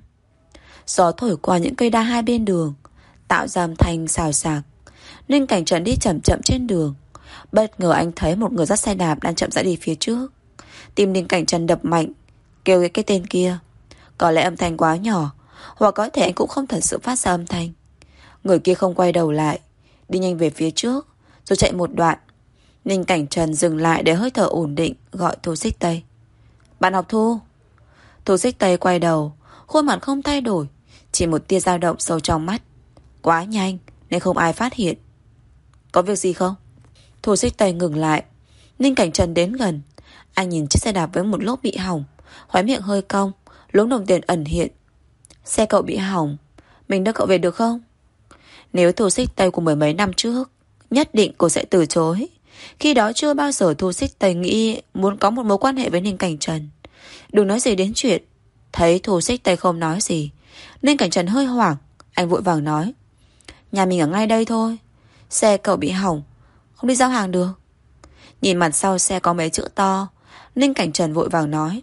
Gió thổi qua những cây đa hai bên đường, tạo ra âm thanh xào xạc. Ninh Cảnh Trần đi chậm chậm trên đường. Bất ngờ anh thấy một người dắt xe đạp đang chậm rãi đi phía trước. Tim Ninh Cảnh Trần đập mạnh, kêu cái tên kia. Có lẽ âm thanh quá nhỏ, hoặc có thể anh cũng không thật sự phát ra âm thanh. Người kia không quay đầu lại, đi nhanh về phía trước, rồi chạy một đoạn. Ninh Cảnh Trần dừng lại để hơi thở ổn định, gọi Thu Xích Tây. Bạn học Thu. Thu Xích Tây quay đầu, khuôn mặt không thay đổi, chỉ một tia dao động sâu trong mắt. Quá nhanh nên không ai phát hiện. Có việc gì không? Thu Xích Tây ngừng lại. Ninh Cảnh Trần đến gần. Anh nhìn chiếc xe đạp với một lốp bị hỏng, khóe miệng hơi cong, lúm đồng tiền ẩn hiện. Xe cậu bị hỏng, mình đưa cậu về được không? Nếu Thu Xích Tây của mười mấy năm trước, nhất định cô sẽ từ chối. Khi đó chưa bao giờ Thu Xích Tây nghĩ muốn có một mối quan hệ với Ninh Cảnh Trần. Đừng nói gì đến chuyện. Thấy Thu Xích Tây không nói gì, Ninh Cảnh Trần hơi hoảng. Anh vội vàng nói. Nhà mình ở ngay đây thôi. Xe cậu bị hỏng, không đi giao hàng được. Nhìn mặt sau xe có mấy chữ to, Ninh Cảnh Trần vội vàng nói.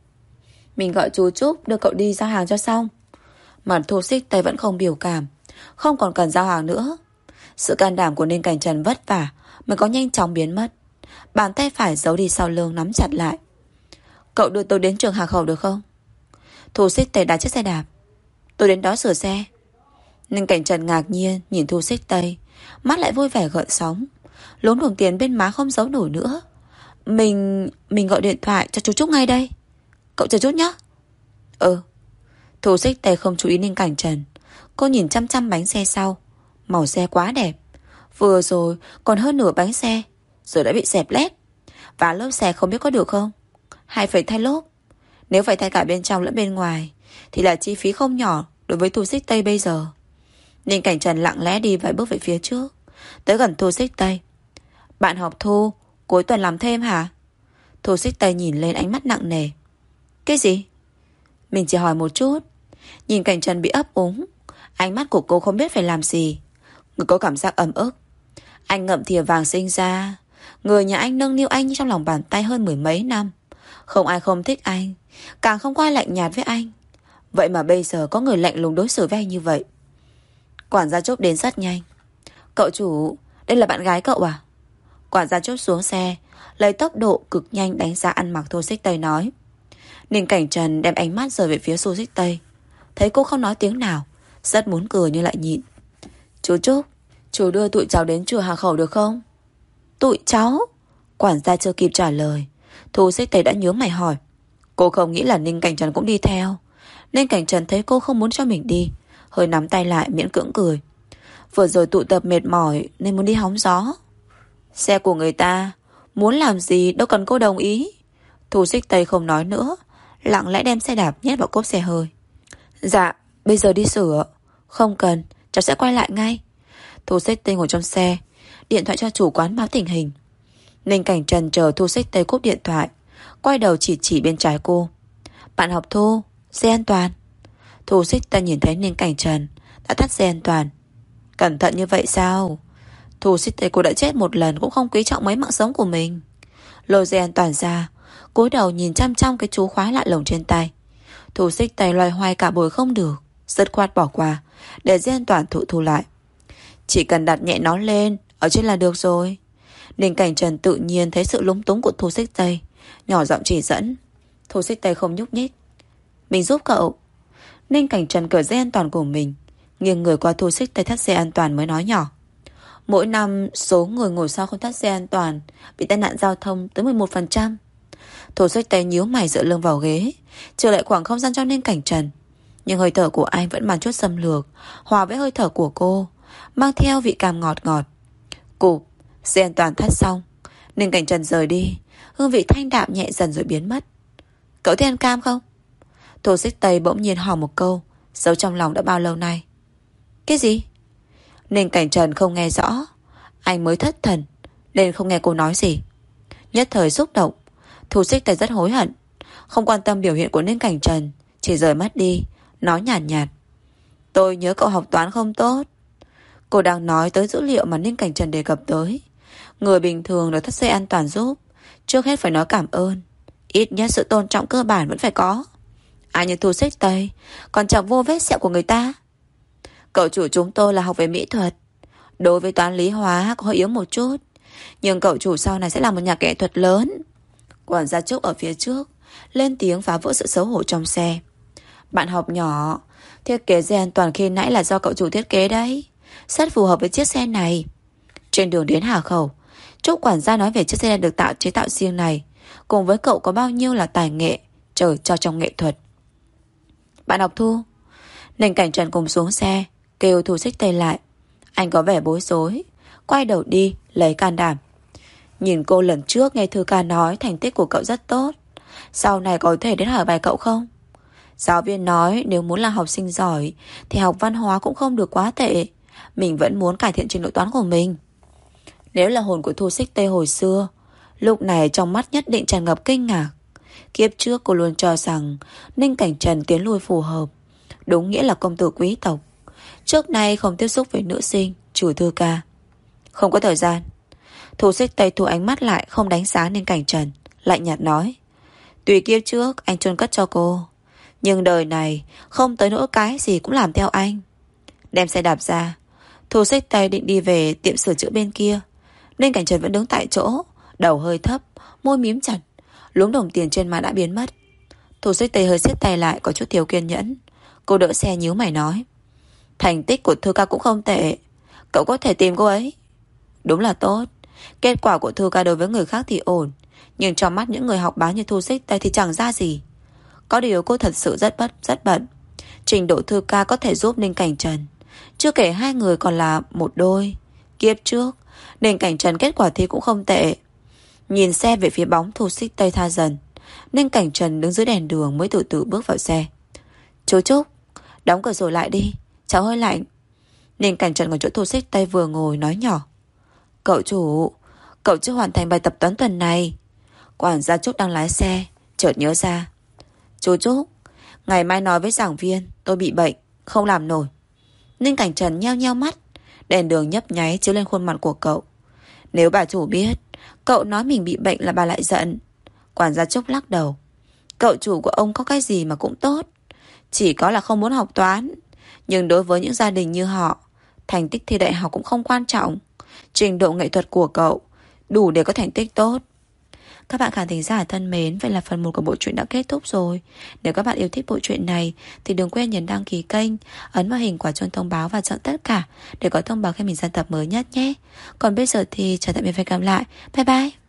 Mình gọi chú Trúc đưa cậu đi giao hàng cho xong. Mặt Thu Xích Tây vẫn không biểu cảm, không còn cần giao hàng nữa. Sự can đảm của Ninh Cảnh Trần vất vả mới có nhanh chóng biến mất. Bàn tay phải giấu đi sau lưng nắm chặt lại. Cậu đưa tôi đến trường Hà Khẩu được không? Thu Xích Tây đá chiếc xe đạp. Tôi đến đó sửa xe. Ninh Cảnh Trần ngạc nhiên nhìn Thu Xích Tây, mắt lại vui vẻ gợn sóng. Lốm đồng tiền bên má không giấu nổi nữa. Mình gọi điện thoại cho chú Trúc ngay đây. Cậu chờ chút nhé. Thu Xích Tây không chú ý Ninh Cảnh Trần. Cô nhìn chăm chăm bánh xe sau. Màu xe quá đẹp. Vừa rồi còn hơn nửa bánh xe, rồi đã bị xẹp lép. Và lốp xe không biết có được không, hay phải thay lốp. Nếu phải thay cả bên trong lẫn bên ngoài thì là chi phí không nhỏ đối với Thu Xích Tây bây giờ. Ninh Cảnh Trần lặng lẽ đi vài bước về phía trước, tới gần Thu Xích Tây. Bạn học Thu, cuối tuần làm thêm hả? Thu Xích Tây nhìn lên ánh mắt nặng nề. Cái gì? Mình chỉ hỏi một chút. Nhìn Cảnh Trần bị ấp úng, ánh mắt của cô không biết phải làm gì. Người có cảm giác ấm ức. Anh ngậm thìa vàng sinh ra, người nhà anh nâng niu anh trong lòng bàn tay hơn mười mấy năm. Không ai không thích anh, càng không có ai lạnh nhạt với anh. Vậy mà bây giờ có người lạnh lùng đối xử với anh như vậy. Quản gia Trúc đến rất nhanh. Cậu chủ, đây là bạn gái cậu à? Quản gia Trúc xuống xe, lấy tốc độ cực nhanh đánh giá ăn mặc Thu Xích Tây nói. Ninh Cảnh Trần đem ánh mắt rời về phía Xu Xích Tây. Thấy cô không nói tiếng nào, rất muốn cười nhưng lại nhịn. Chú Trúc, chú đưa tụi cháu đến chùa Hà Khẩu được không? Tụi cháu? Quản gia chưa kịp trả lời, Thu Xích Tây đã nhướng mày hỏi. Cô không nghĩ là Ninh Cảnh Trần cũng đi theo. Ninh Cảnh Trần thấy cô không muốn cho mình đi, hơi nắm tay lại miễn cưỡng cười. Vừa rồi tụ tập mệt mỏi nên muốn đi hóng gió. Xe của người ta, muốn làm gì đâu cần cô đồng ý. Thu Xích Tây không nói nữa, lặng lẽ đem xe đạp nhét vào cốp xe hơi. Dạ, bây giờ đi sửa. Không cần, cháu sẽ quay lại ngay. Thu Xích Tây ngồi trong xe, điện thoại cho chủ quán báo tình hình. Ninh Cảnh Trần chờ Thu Xích Tây cúp điện thoại, quay đầu chỉ bên trái cô. Bạn học Thu, dây an toàn. Thu Xích Tây nhìn thấy Ninh Cảnh Trần đã thắt dây an toàn. Cẩn thận như vậy sao? Thu Xích Tây cô đã chết một lần cũng không quý trọng mấy mạng sống của mình. Lôi dây an toàn ra, cúi đầu nhìn chăm chăm cái chú khóa lạ lồng trên tay. Thu Xích Tây loay hoay cả buổi không được, dứt khoát bỏ qua, để dây an toàn thu lại. Chỉ cần đặt nhẹ nó lên ở trên là được rồi. Ninh Cảnh Trần tự nhiên thấy sự lúng túng của Thu Xích Tây, nhỏ giọng chỉ dẫn. Thu Xích Tây không nhúc nhích. Mình giúp cậu. Ninh Cảnh Trần cởi dây an toàn của mình, nghiêng người qua Thu Xích Tây thắt dây an toàn mới nói nhỏ. Mỗi năm số người ngồi sau không thắt dây an toàn bị tai nạn giao thông tới 11%. Thu Xích Tây nhíu mày dựa lưng vào ghế, trở lại khoảng không gian cho Ninh Cảnh Trần. Nhưng hơi thở của anh vẫn mang chút xâm lược, hòa với hơi thở của cô, mang theo vị cam ngọt ngọt. Cụp, dây an toàn thắt xong, Ninh Cảnh Trần rời đi, hương vị thanh đạm nhẹ dần rồi biến mất. Cậu thích ăn cam không? Thu Xích Tây bỗng nhiên hỏi một câu, giấu trong lòng đã bao lâu nay. Cái gì? Ninh Cảnh Trần không nghe rõ, anh mới thất thần nên không nghe cô nói gì. Nhất thời xúc động, Thu Xích Tây rất hối hận, không quan tâm biểu hiện của Ninh Cảnh Trần, chỉ rời mắt đi, nói nhàn nhạt. Tôi nhớ cậu học toán không tốt. Cô đang nói tới dữ liệu mà Ninh Cảnh Trần đề cập tới. Người bình thường được thắt dây an toàn giúp, trước hết phải nói cảm ơn. Ít nhất sự tôn trọng cơ bản vẫn phải có. Ai như Thu Xích Tây còn chẳng vô vết sẹo của người ta. Cậu chủ chúng tôi là học về mỹ thuật, đối với toán lý hóa có hơi yếu một chút, nhưng cậu chủ sau này sẽ là một nhà nghệ thuật lớn. Quản gia Trúc ở phía trước lên tiếng phá vỡ sự xấu hổ trong xe. Bạn học nhỏ, thiết kế dây an toàn khi nãy là do cậu chủ thiết kế đấy, rất phù hợp với chiếc xe này. Trên đường đến Hà Khẩu, Trúc quản gia nói về chiếc xe được chế tạo riêng này, cùng với cậu có bao nhiêu là tài nghệ trở cho trong nghệ thuật. Bạn học Thu. Ninh Cảnh Trần cùng xuống xe, kêu Thu Xích Tây lại. Anh có vẻ bối rối, quay đầu đi lấy can đảm. Nhìn cô lần trước nghe Thư ca nói thành tích của cậu rất tốt, sau này có thể đến hỏi bài cậu không? Giáo viên nói nếu muốn là học sinh giỏi thì học văn hóa cũng không được quá tệ. Mình vẫn muốn cải thiện trình độ toán của mình. Nếu là hồn của Thu Xích Tây hồi xưa, lúc này trong mắt nhất định tràn ngập kinh ngạc. Kiếp trước cô luôn cho rằng Ninh Cảnh Trần tiến lui phù hợp, đúng nghĩa là công tử quý tộc. Trước nay không tiếp xúc với nữ sinh, trừ Thư ca. Không có thời gian. Thu Xích Tây thu ánh mắt lại, không đánh giá Ninh Cảnh Trần, lạnh nhạt nói. Tùy kiếp trước anh chôn cất cho cô, nhưng đời này không tới nỗi cái gì cũng làm theo anh. Đem xe đạp ra, Thu Xích Tây định đi về tiệm sửa chữa bên kia. Ninh Cảnh Trần vẫn đứng tại chỗ, đầu hơi thấp, môi mím chặt, luống đồng tiền trên má đã biến mất. Thu Xích Tây hơi siết tay lại, có chút thiếu kiên nhẫn. Cô đỡ xe nhíu mày nói. Thành tích của Thư ca cũng không tệ, cậu có thể tìm cô ấy. Đúng là tốt. Kết quả của Thư ca đối với người khác thì ổn, nhưng trong mắt những người học bá như Thu Xích Tây thì chẳng ra gì. Có điều cô thật sự rất bận. Trình độ Thư ca có thể giúp Ninh Cảnh Trần, chưa kể hai người còn là một đôi. Kiếp trước Ninh Cảnh Trần kết quả thi cũng không tệ. Nhìn xe về phía bóng Thu Xích Tây tha dần, Ninh Cảnh Trần đứng dưới đèn đường mới từ từ bước vào xe. Chú Trúc, đóng cửa sổ lại đi, cháu hơi lạnh. Ninh Cảnh Trần ngồi chỗ Thu Xích Tây vừa ngồi nói nhỏ. Cậu chủ, cậu chưa hoàn thành bài tập toán tuần này. Quản gia Trúc đang lái xe, chợt nhớ ra. Chú Trúc, ngày mai nói với giảng viên tôi bị bệnh, không làm nổi. Ninh Cảnh Trần nheo nheo mắt, đèn đường nhấp nháy chiếu lên khuôn mặt của cậu. Nếu bà chủ biết cậu nói mình bị bệnh là bà lại giận. Quản gia Trúc lắc đầu. Cậu chủ của ông có cái gì mà cũng tốt, chỉ có là không muốn học toán. Nhưng đối với những gia đình như họ, thành tích thi đại học cũng không quan trọng. Trình độ nghệ thuật của cậu đủ để có thành tích tốt. Các bạn khán thính giả thân mến, vậy là phần 1 của bộ truyện đã kết thúc rồi. Nếu các bạn yêu thích bộ truyện này thì đừng quên nhấn đăng ký kênh, ấn vào hình quả chuông thông báo và chọn tất cả để có thông báo khi mình ra tập mới nhất nhé. Còn bây giờ thì chào tạm biệt và hẹn gặp lại. Bye bye.